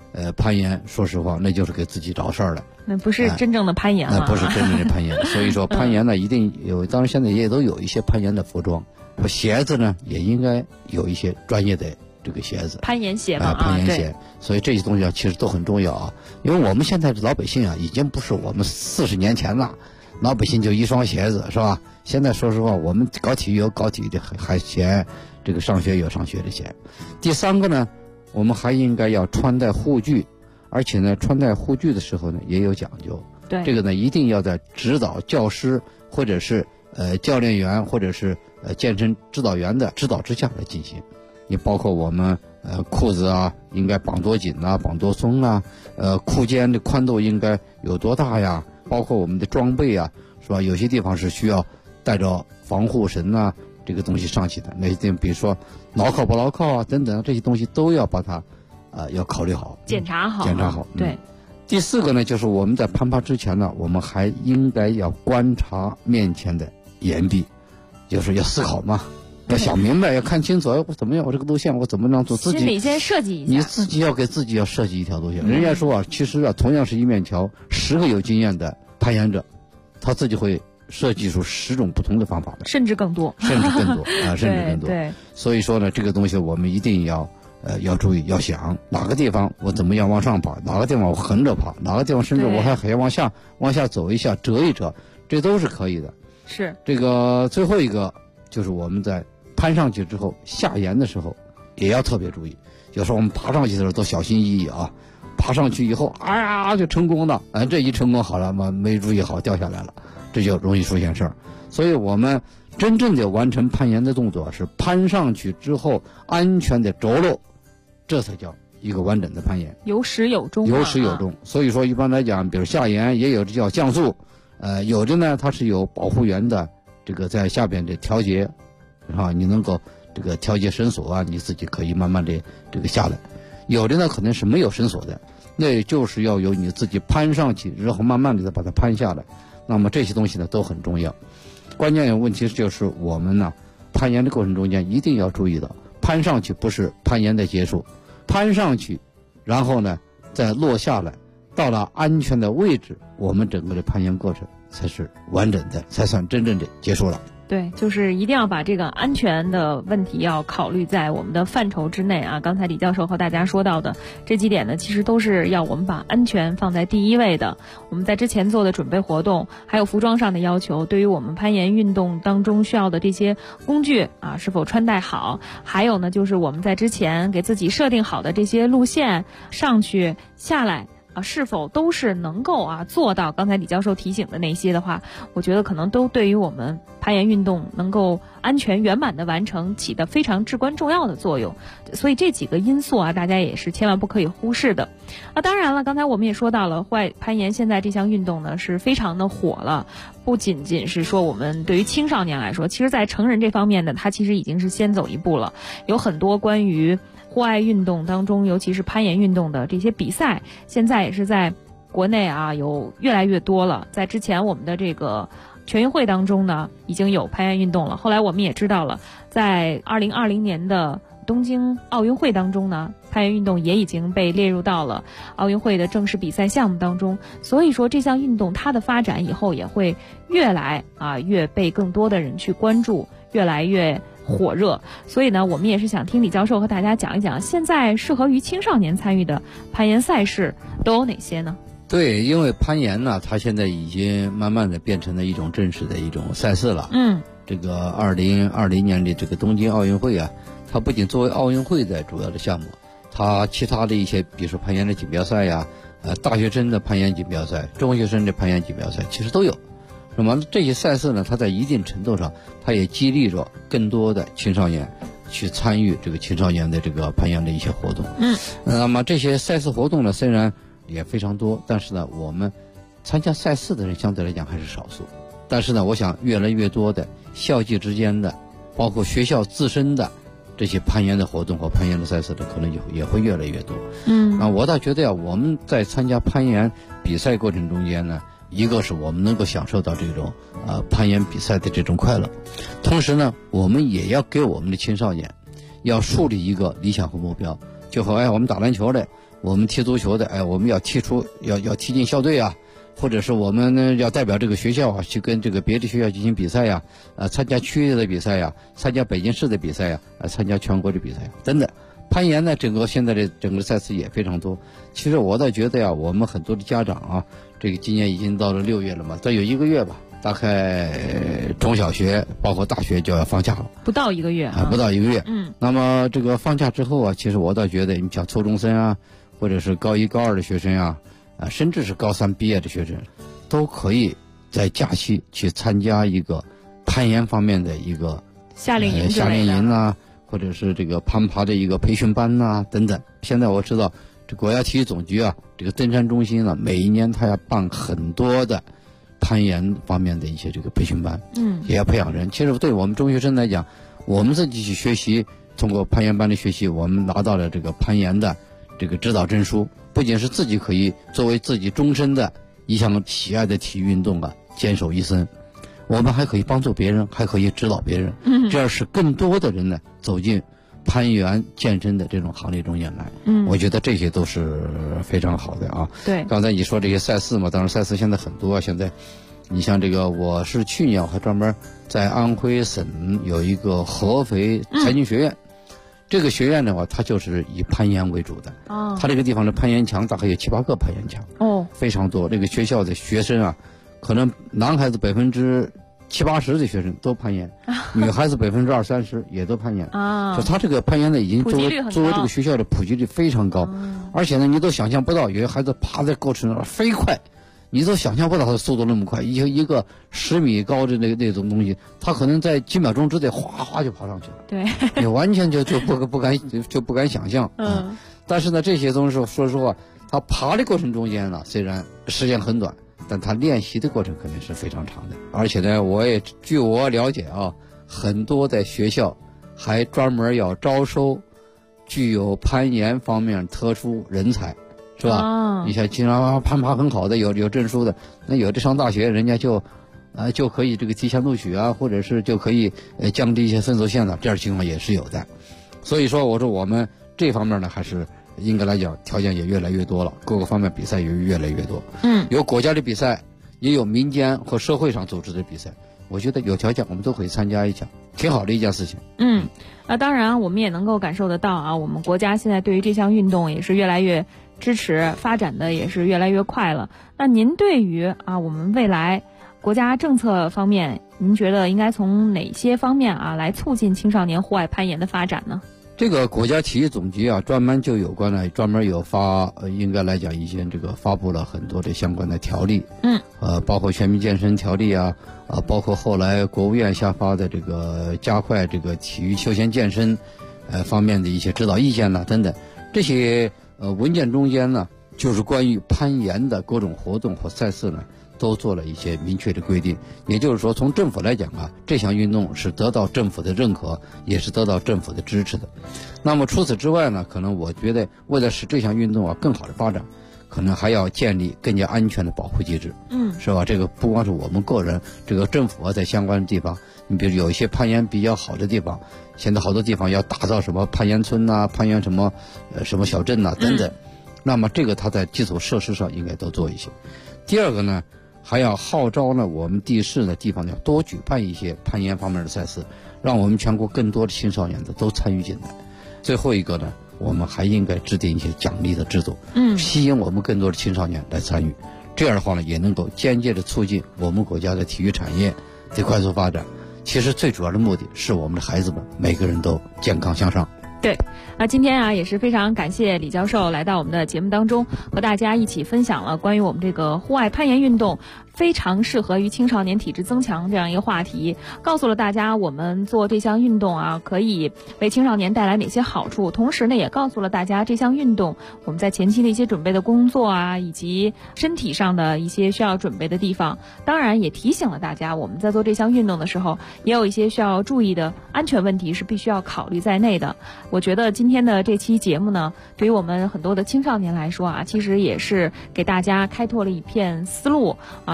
攀岩，说实话，那就是给自己找事儿了。 那不是真正的攀岩了。 那不是真正的攀岩。所以说，攀岩呢一定有，当然现在也都有一些攀岩的服装，鞋子呢也应该有一些专业的这个鞋子。 攀岩鞋嘛， 攀岩鞋。所以这些东西其实都很重要啊。因为我们现在的老百姓啊，已经不是我们40年前了，老百姓就一双鞋子是吧？现在说实话，我们搞体育有搞体育的鞋，这个上学有上学的鞋。第三个呢，我们还应该要穿戴护具，而且呢，穿戴护具的时候呢也有讲究。 对， 这个呢一定要在指导教师或者是教练员或者是健身指导员的指导之下来进行。你包括我们裤子啊应该绑多紧啊，绑多松啊，裤肩的宽度应该有多大呀，包括我们的装备啊，是吧？有些地方是需要带着防护绳啊这个东西上去的，那些比如说牢靠不牢靠啊等等这些东西都要把它要考虑好， 检查好。对。 第四个呢，就是我们在攀爬之前呢，我们还应该要观察面前的岩壁，就是要思考嘛，要想明白，要看清楚，我怎么样，我这个路线我怎么样做，自己心里先设计一下， 你自己要给自己要设计一条路线。人家说啊，其实啊，同样是一面桥，10个有经验的攀岩者，他自己会设计出10种不同的方法来， 甚至更多啊，甚至更多。 对， 所以说呢，这个东西我们一定要注意，要想哪个地方我怎么样往上爬，哪个地方我横着爬，哪个地方甚至我还可以往下走一下，折一折，这都是可以的。 是这个最后一个就是我们在攀上去之后下岩的时候也要特别注意。有时候我们爬上去的时候都小心翼翼啊，爬上去以后就成功了，这一成功好了嘛，没注意好掉下来了，这就容易出现事儿。所以我们真正的完成攀岩的动作是攀上去之后安全的着陆，这才叫一个完整的攀岩， 有始有终。 所以说一般来讲，比如下岩也有这叫降速，有的呢它是有保护员的这个在下边的调节啊，你能够这个调节绳索啊，你自己可以慢慢的这个下来。有的呢可能是没有绳索的，那就是要由你自己攀上去，然后慢慢的再把它攀下来。那么这些东西呢都很重要。关键的问题就是我们呢攀岩的过程中间一定要注意到，攀上去不是攀岩的结束，攀上去然后呢再落下来，到了安全的位置，我们整个的攀岩过程才是完整的，才算真正的结束了。 对，就是一定要把这个安全的问题要考虑在我们的范畴之内啊。刚才李教授和大家说到的这几点呢，其实都是要我们把安全放在第一位的。我们在之前做的准备活动，还有服装上的要求，对于我们攀岩运动当中需要的这些工具啊，是否穿戴好，还有呢，就是我们在之前给自己设定好的这些路线，上去下来是否都是能够做到刚才李教授提醒的那些的话，我觉得可能都对于我们攀岩运动能够安全圆满的完成起的非常至关重要的作用。所以这几个因素大家也是千万不可以忽视的。当然了，刚才我们也说到了，户外攀岩现在这项运动呢是非常的火了，不仅仅是说我们对于青少年来说，其实在成人这方面呢，它其实已经是先走一步了。有很多关于户外运动当中，尤其是攀岩运动的这些比赛，现在也是在国内有越来越多了。在之前我们的这个全运会当中呢，已经有攀岩运动了。后来我们也知道了，在2020年的东京奥运会当中呢，攀岩运动也已经被列入到了奥运会的正式比赛项目当中。所以说这项运动它的发展以后也会越来越被更多的人去关注，越来越火热。所以呢，我们也是想听李教授和大家讲一讲，现在适合于青少年参与的攀岩赛事都有哪些呢？ 对，因为攀岩呢，它现在已经慢慢的变成了一种正式的一种赛事了。这个2020年的这个东京奥运会它不仅作为奥运会的主要的项目，它其他的一些，比如说攀岩的锦标赛大学生的攀岩锦标赛，中学生的攀岩锦标赛，其实都有。那么这些赛事呢，它在一定程度上，它也激励着更多的青少年去参与这个青少年的这个攀岩的一些活动。那么这些赛事活动呢，虽然也非常多，但是呢，我们参加赛事的人相对来讲还是少数。但是呢，我想越来越多的校际之间的，包括学校自身的这些攀岩的活动和攀岩的赛事的，可能也会越来越多。我倒觉得我们在参加攀岩比赛过程中间呢，一个是我们能够享受到这种攀岩比赛的这种快乐，同时呢，我们也要给我们的青少年要树立一个理想和目标。就和我们打篮球的， 我们踢足球的，我们要踢进校队啊，或者是我们呢要代表这个学校啊去跟这个别的学校进行比赛呀，参加区域的比赛呀，参加北京市的比赛呀，参加全国的比赛呀等等。攀岩呢，现在的整个赛事也非常多。其实我倒觉得呀，我们很多的家长啊，这个今年已经到了6月了嘛，再有1个月吧，大概中小学包括大学就要放假了， 不到1个月不到1个月。那么这个放假之后啊，其实我倒觉得，你像初中生啊，或者是高1、高2的学生啊，甚至是高3毕业的学生，都可以在假期去参加一个攀岩方面的一个夏令营啊，或者是这个攀爬的一个培训班呐等等。现在我知道这国家体育总局啊，这个登山中心呢，每一年他要办很多的攀岩方面的一些这个培训班，也要培养人。其实对我们中学生来讲，我们自己去学习，通过攀岩班的学习，我们拿到了这个攀岩的这个指导证书，不仅是自己可以作为自己终身的一项喜爱的体育运动啊坚守一生，我们还可以帮助别人，还可以指导别人，这样使更多的人呢走进攀岩健身的这种行列中间来。我觉得这些都是非常好的啊。 对， 刚才你说这些赛事嘛，当然赛事现在很多，现在你像这个，我是去年我还专门在安徽省有一个合肥财经学院，这个学院的话，它就是以攀岩为主的。它这个地方的攀岩墙大概有7、8个攀岩墙，非常多。这个学校的学生啊，可能男孩子70%、80%的学生都攀岩，女孩子20%、30%也都攀岩。就他这个攀岩呢，已经作为这个学校的普及率非常高，而且呢，你都想象不到，有些孩子爬在过程中飞快，你都想象不到他的速度那么快。一个10米高的那种东西，他可能在几秒钟之内哗哗就爬上去了。 对， 你完全就不敢想象。但是呢，这些东西说实话，他爬的过程中间呢，虽然时间很短，但他练习的过程肯定是非常长的。而且呢，据我了解啊，很多在学校还专门要招收具有攀岩方面特殊人才，是吧？你像经常攀爬很好的，有证书的，那有的上大学人家就可以这个提前录取啊，或者是就可以降低一些分数线的，这样情况也是有的。所以说，我说我们这方面呢，还是应该来讲条件也越来越多了，各个方面比赛也越来越多。有国家的比赛，也有民间和社会上组织的比赛。我觉得有条件我们都可以参加一下，挺好的一件事情。 当然我们也能够感受得到啊，我们国家现在对于这项运动也是越来越支持，发展的也是越来越快了。那您对于我们未来国家政策方面，您觉得应该从哪些方面来促进青少年户外攀岩的发展呢？ 这个国家体育总局啊，专门有应该来讲以前这个发布了很多的相关的条例，包括全民健身条例啊，包括后来国务院下发的这个加快这个体育休闲健身方面的一些指导意见呐等等，这些文件中间呢，就是关于攀岩的各种活动和赛事呢，都做了一些明确的规定。也就是说，从政府来讲啊，这项运动是得到政府的认可，也是得到政府的支持的。那么除此之外呢，可能我觉得为了使这项运动更好的发展，可能还要建立更加安全的保护机制，是吧？这个不光是我们个人，这个政府在相关的地方，你比如有一些攀岩比较好的地方，现在好多地方要打造什么攀岩村呐、攀岩什么小镇呐等等，那么这个它在基础设施上应该都做一些。第二个呢，还要号召呢我们地市的地方要多举办一些攀岩方面的赛事，让我们全国更多的青少年都参与进来。最后一个呢，我们还应该制定一些奖励的制度，吸引我们更多的青少年来参与。这样的话呢，也能够间接的促进我们国家的体育产业的快速发展。其实最主要的目的是我们的孩子们每个人都健康向上。 对，今天也是非常感谢李教授来到我们的节目当中，和大家一起分享了关于我们这个户外攀岩运动非常适合于青少年体质增强这样一个话题，告诉了大家我们做这项运动可以为青少年带来哪些好处，同时呢也告诉了大家这项运动我们在前期的一些准备的工作以及身体上的一些需要准备的地方。当然也提醒了大家，我们在做这项运动的时候也有一些需要注意的安全问题是必须要考虑在内的。我觉得今天的这期节目呢，对于我们很多的青少年来说其实也是给大家开拓了一片思路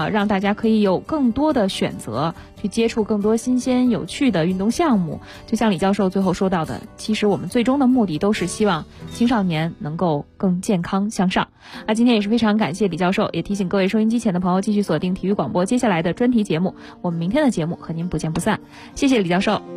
让大家可以有更多的选择，去接触更多新鲜有趣的运动项目。就像李教授最后说到的，其实我们最终的目的都是希望青少年能够更健康向上。今天也是非常感谢李教授，也提醒各位收音机前的朋友继续锁定体育广播接下来的专题节目，我们明天的节目和您不见不散。谢谢李教授。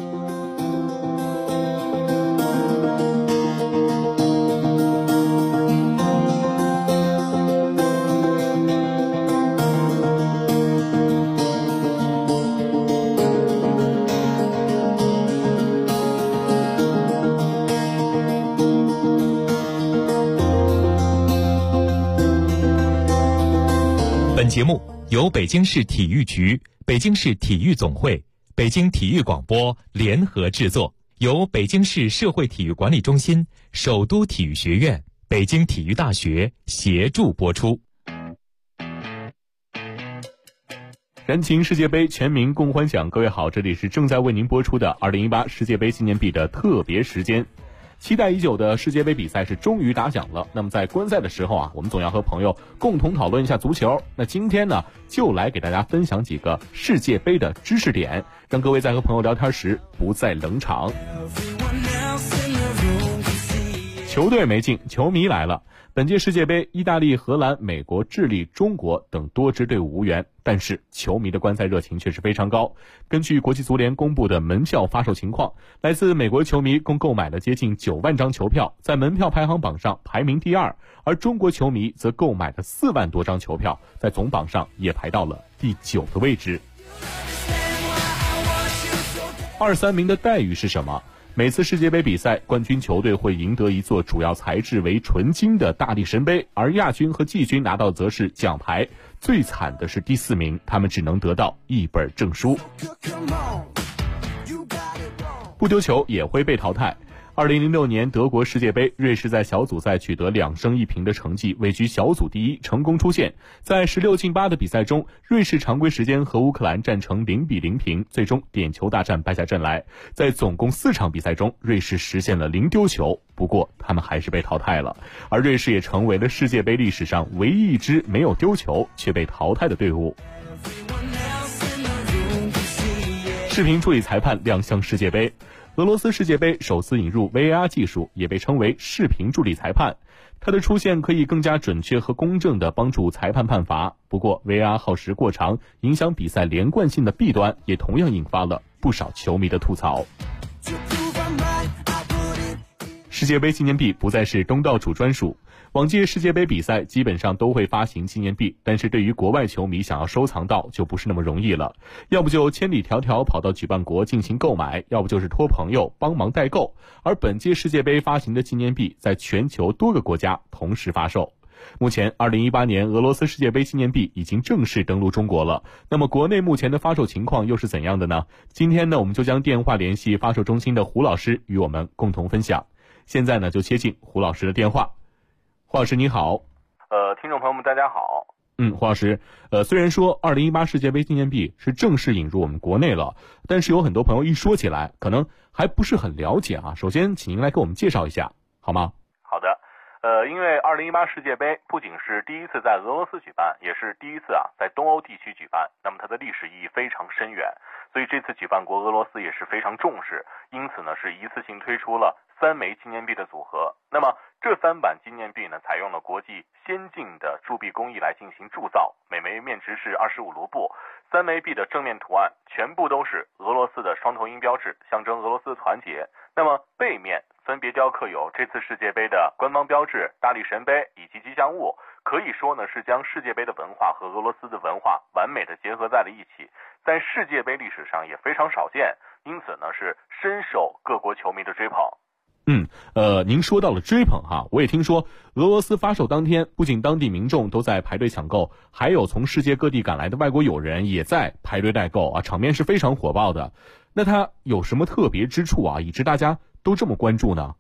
本节目由北京市体育局、北京市体育总会、北京体育广播联合制作，由北京市社会体育管理中心、首都体育学院、北京体育大学协助播出。 燃情世界杯，全民共欢享。各位好，这里是正在为您播出的2018世界杯纪念币的特别时间。期待已久的世界杯比赛是终于打响了。那么在观赛的时候我们总要和朋友共同讨论一下足球。那今天呢，就来给大家分享几个世界杯的知识点，让各位在和朋友聊天时不再冷场。球队没进，球迷来了。本届世界杯，意大利、荷兰、美国、智利、中国等多支队伍无缘，但是球迷的观赛热情却是非常高。根据国际足联公布的门票发售情况，来自美国球迷共购买了接近9万张球票，在门票排行榜上排名第2，而中国球迷则购买了4万多张球票，在总榜上也排到了第9个位置。2、3名的待遇是什么？每次世界杯比赛，冠军球队会赢得一座主要材质为纯金的大力神杯，而亚军和季军拿到则是奖牌。最惨的是第4名，他们只能得到一本证书。不丢球也会被淘汰。2006年德国世界杯，瑞士在小组赛取得2胜1平的成绩，位居小组第1，成功出线。在16进8的比赛中，瑞士常规时间和乌克兰战成0比0平，最终点球大战败下阵来。在总共4场比赛中，瑞士实现了0丢球，不过他们还是被淘汰了。而瑞士也成为了世界杯历史上唯一一支没有丢球却被淘汰的队伍。视频助理裁判亮相世界杯。俄罗斯世界杯首次引入 VAR 技术，也被称为视频助理裁判。它的出现可以更加准确和公正地帮助裁判判罚。不过 VAR 耗时过长，影响比赛连贯性的弊端也同样引发了不少球迷的吐槽。世界杯纪念币不再是东道主专属。往届世界杯比赛基本上都会发行纪念币，但是对于国外球迷想要收藏到就不是那么容易了，要不就千里迢迢跑到举办国进行购买，要不就是托朋友帮忙代购。而本届世界杯发行的纪念币在全球多个国家同时发售。目前2018年俄罗斯世界杯纪念币已经正式登陆中国了，那么国内目前的发售情况又是怎样的呢？今天呢，我们就将电话联系发售中心的胡老师与我们共同分享。现在呢，就接进胡老师的电话。胡老师你好。 听众朋友们大家好。 胡老师，虽然说2018世界杯纪念币是正式引入我们国内了，但是有很多朋友一说起来可能还不是很了解啊。首先请您来给我们介绍一下好吗？ 好的。因为2018世界杯不仅是第一次在俄罗斯举办，也是第一次在东欧地区举办，那么它的历史意义非常深远，所以这次举办国俄罗斯也是非常重视，因此呢是一次性推出了3枚纪念币的组合。那么这3版纪念币呢，采用了国际先进的铸币工艺来进行铸造，每枚面值是25卢布。3枚币的正面图案全部都是俄罗斯的双头鹰标志，象征俄罗斯的团结。那么背面分别雕刻有这次世界杯的官方标志、大力神杯以及吉祥物，可以说呢是将世界杯的文化和俄罗斯的文化完美的结合在了一起，在世界杯历史上也非常少见，因此呢是深受各国球迷的追捧。 您说到了追捧哈，我也听说俄罗斯发售当天，不仅当地民众都在排队抢购，还有从世界各地赶来的外国友人也在排队代购啊，场面是非常火爆的。那它有什么特别之处啊，以致大家都这么关注呢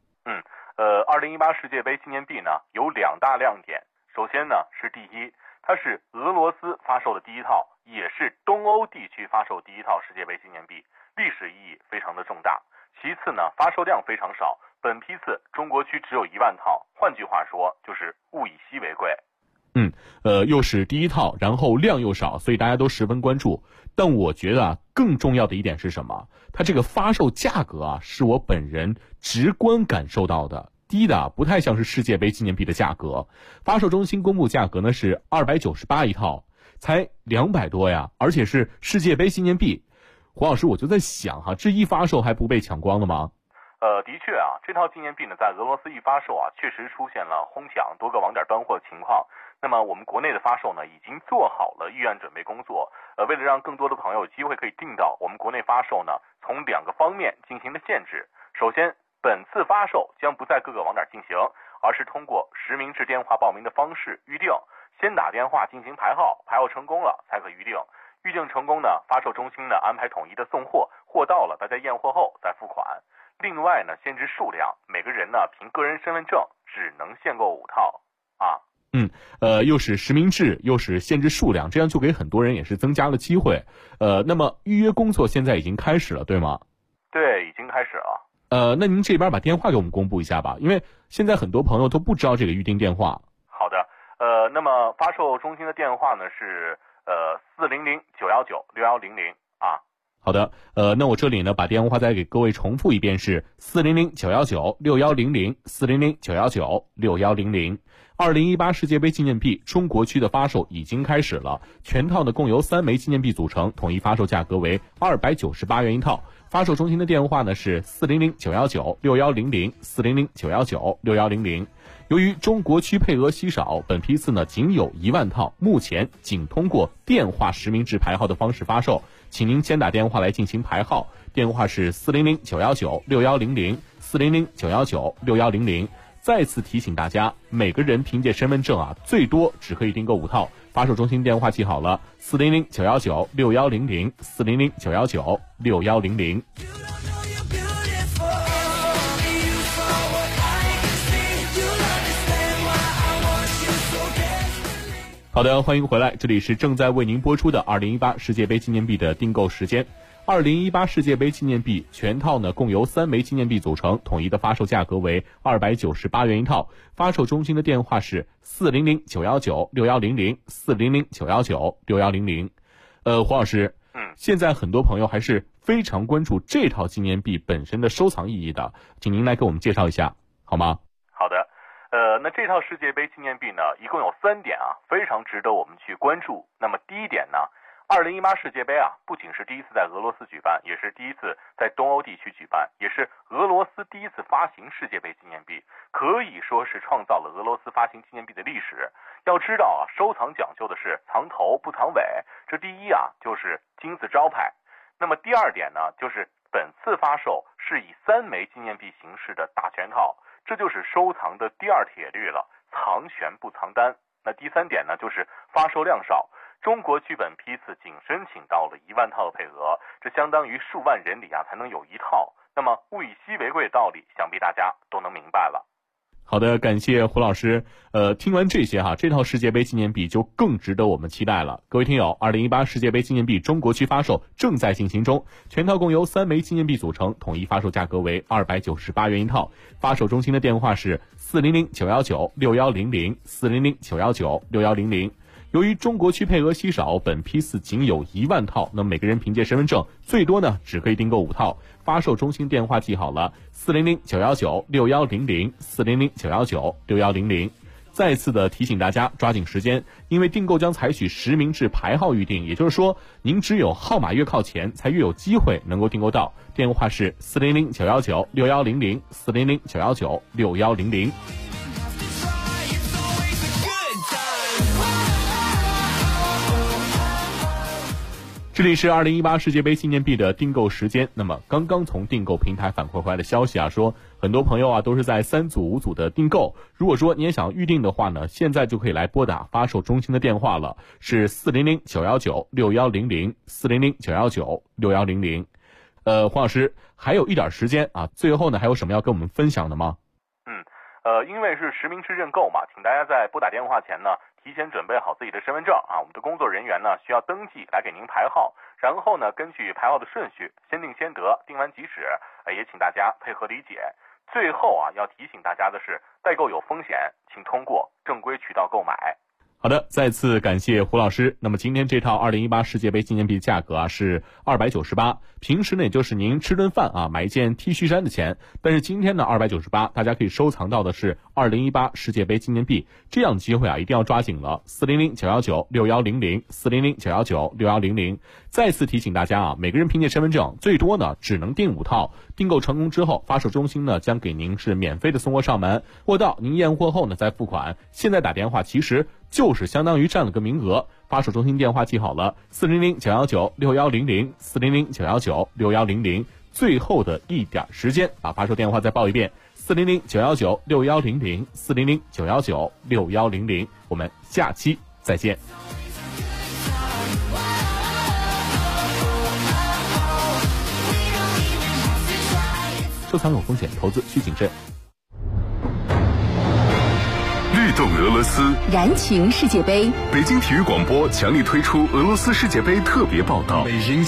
？2018世界杯纪念币呢有2大亮点。首先呢是第一，它是俄罗斯发售的第一套，也是东欧地区发售第一套世界杯纪念币，历史意义非常的重大。其次呢，发售量非常少，本批次中国区只有1万套，换句话说就是物以稀为贵。 又是第一套，然后量又少，所以大家都十分关注。但我觉得更重要的一点是什么？它这个发售价格是我本人直观感受到的。低的不太像是世界杯纪念币的价格，发售中心公布价格呢是298一套，才200多呀，而且是世界杯纪念币。黄老师，我就在想这一发售还不被抢光了吗？ 的确这套纪念币呢，在俄罗斯一发售确实出现了哄抢多个网点端货情况。那么我们国内的发售呢，已经做好了预案准备工作。为了让更多的朋友有机会可以订到，我们国内发售呢，从2个方面进行了限制。首先，本次发售将不在各个网点进行，而是通过实名制电话报名的方式预定，先打电话进行排号，排号成功了才可预定。预定成功呢，发售中心呢安排统一的送货，货到了大家验货后再付款。另外呢，限制数量，每个人呢凭个人身份证只能限购5套又是实名制，又是限制数量，这样就给很多人也是增加了机会。那么预约工作现在已经开始了，对吗？ 对，已经开始了。 那您这边把电话给我们公布一下吧，因为现在很多朋友都不知道这个预订电话。 好的，那么发售中心的电话呢是400-919-6100 好的，那我这里呢把电话再给各位重复一遍，是400-919-6100 400-919-6100。2018世界杯纪念币中国区的发售已经开始了，全套呢共由3枚纪念币组成，统一发售价格为298元一套。发售中心的电话呢是400-919-6100 400-919-6100。由于中国区配额稀少，本批次呢仅有1万套，目前仅通过电话实名制排号的方式发售，请您先打电话来进行排号，电话是400-919-6100 400-919-6100。再次提醒大家，每个人凭借身份证最多只可以订购5套。发售中心电话记好了，400-919-6100 400-919-6100。好的，欢迎回来，这里是正在为您播出的2018世界杯纪念币的订购时间。2018世界杯纪念币全套呢共由3枚纪念币组成，统一的发售价格为298元一套。发售中心的电话是400-919-6100 400-919-6100。黄老师，现在很多朋友还是非常关注这套纪念币本身的收藏意义的，请您来给我们介绍一下好吗？ 好的，那这套世界杯纪念币呢，一共有3点非常值得我们去关注。那么第一点呢，2018世界杯不仅是第一次在俄罗斯举办，也是第一次在东欧地区举办，也是俄罗斯第一次发行世界杯纪念币，可以说是创造了俄罗斯发行纪念币的历史。要知道收藏讲究的是藏头不藏尾，这第一就是金字招牌。那么第二点呢，就是本次发售是以3枚纪念币形式的大全套，这就是收藏的第2铁律了，藏全不藏单。那第3点呢，就是发售量少。中国区本批次仅申请到了1万套的配额，这相当于数万人里才能有1套。那么物以稀为贵的道理，想必大家都能明白了。 好的，感谢胡老师。听完这些这套世界杯纪念币就更值得我们期待了。各位听友，2018世界杯纪念币中国区发售正在进行中，全套共由3枚纪念币组成，统一发售价格为298元一套。发售中心的电话是400-919-6100 400-919-6100。由于中国区配额稀少，本批次仅有1万套，那么每个人凭借身份证最多呢只可以订购5套。发售中心电话记好了，400-919-6100 400-919-6100。再次的提醒大家抓紧时间，因为订购将采取实名制排号预订，也就是说您只有号码越靠前才越有机会能够订购到。电话是400-919-6100 400-919-6100。这里是2018世界杯纪念币的订购时间。那么刚刚从订购平台反馈回来的消息说很多朋友都是在3组5组的订购。如果说你也想预定的话呢，现在就可以来拨打发售中心的电话了，是400-919-6100 400-919-6100。黄老师还有一点时间最后呢还有什么要跟我们分享的吗？ 因为是实名制认购嘛，请大家在拨打电话前呢提前准备好自己的身份证我们的工作人员呢需要登记来给您排号，然后呢根据排号的顺序先定先得，定完即止。也请大家配合理解。最后要提醒大家的是，代购有风险，请通过正规渠道购买。 好的，再次感谢胡老师。那么今天这套2018世界杯纪念币价格是298，平时呢也就是您吃顿饭买一件 T 恤衫的钱。但是今天呢298，大家可以收藏到的是2018世界杯纪念币，这样的机会一定要抓紧了。400-919-6100，400-919-6100。再次提醒大家每个人凭借身份证最多呢只能订5套，订购成功之后，发售中心呢将给您是免费的送货上门，货到您验货后呢再付款。现在打电话其实就是相当于占了个名额，发售中心电话记好了，400-919-6100，400-919-6100。最后的一点时间，把发售电话再报一遍，400-919-6100，400-919-6100。我们下期再见。收藏有风险，投资需谨慎。 律动俄罗斯， 燃情世界杯。 北京体育广播强力推出俄罗斯世界杯特别报道。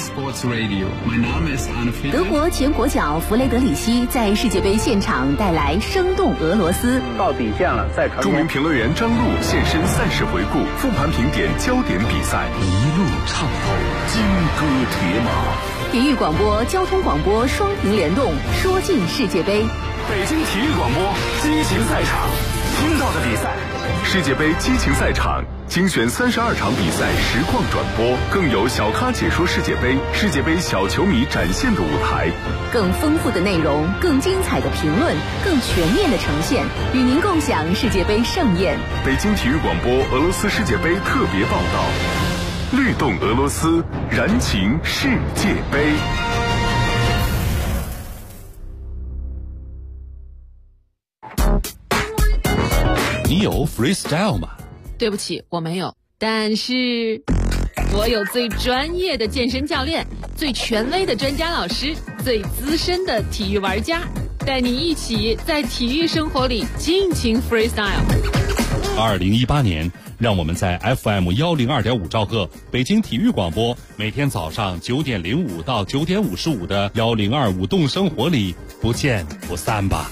德国前国脚弗雷德里希在世界杯现场带来生动俄罗斯。 到底线了，再传。 著名评论员张璐现身赛事回顾，复盘评点焦点比赛，一路畅透，金戈铁马。 体育广播、交通广播双屏联动，说尽世界杯。 北京体育广播激情赛场，听到的比赛，世界杯激情赛场精选32场比赛实况转播，更有小咖解说世界杯，世界杯小球迷展现的舞台， 更丰富的内容，更精彩的评论，更全面的呈现，与您共享世界杯盛宴。 北京体育广播俄罗斯世界杯特别报道，律动俄罗斯，燃情世界杯。 你有 freestyle 吗？ 对不起，我没有。但是我有最专业的健身教练，最权威的专家老师，最资深的体育玩家，带你一起在体育生活里尽情 freestyle。 2018年，让我们在 FM 102.5兆赫北京体育广播，每天早上9点05到9点55的1025动生活里不见不散吧。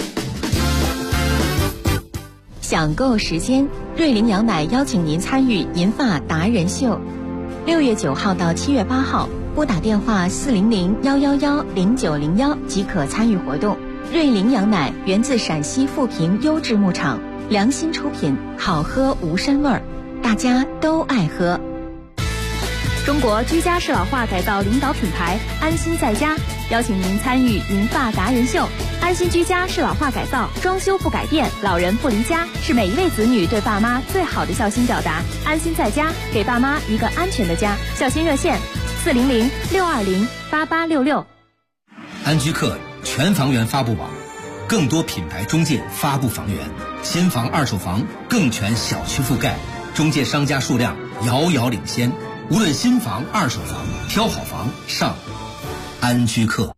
享购时间，瑞麟羊奶邀请您参与银发达人秀，6月9号到7月8号，拨打电话400-111-0901即可参与活动。瑞麟羊奶源自陕西富平优质牧场，良心出品，好喝无膻味儿，大家都爱喝。 中国居家适老化改造领导品牌安心在家邀请您参与银发达人秀。安心居家适老化改造，装修不改变，老人不离家，是每一位子女对爸妈最好的孝心表达。安心在家，给爸妈一个安全的家。孝心热线400-620-8866。 安居客全房源发布网，更多品牌中介发布房源，新房二手房更全小区覆盖，中介商家数量遥遥领先。无论新房二手房，挑好房上安居客。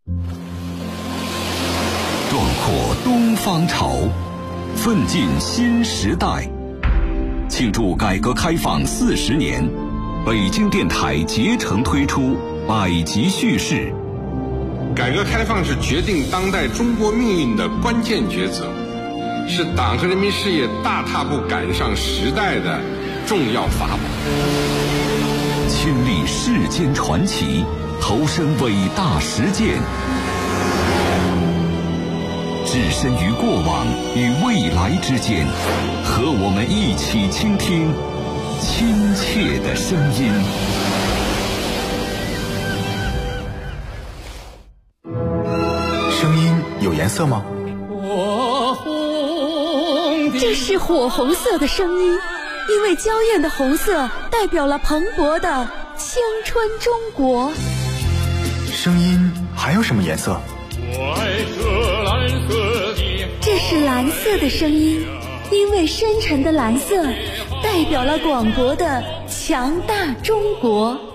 壮阔东方潮，奋进新时代。庆祝改革开放40年，北京电台竭诚推出百集叙事。 改革开放是决定当代中国命运的关键抉择，是党和人民事业大踏步赶上时代的重要法宝。 亲历世间传奇，投身伟大实践，置身于过往与未来之间，和我们一起倾听亲切的声音。 声音有颜色吗？ 这是火红色的声音，因为娇艳的红色代表了蓬勃的青春中国。 声音还有什么颜色？ 这是蓝色的声音，因为深沉的蓝色代表了广博的强大中国。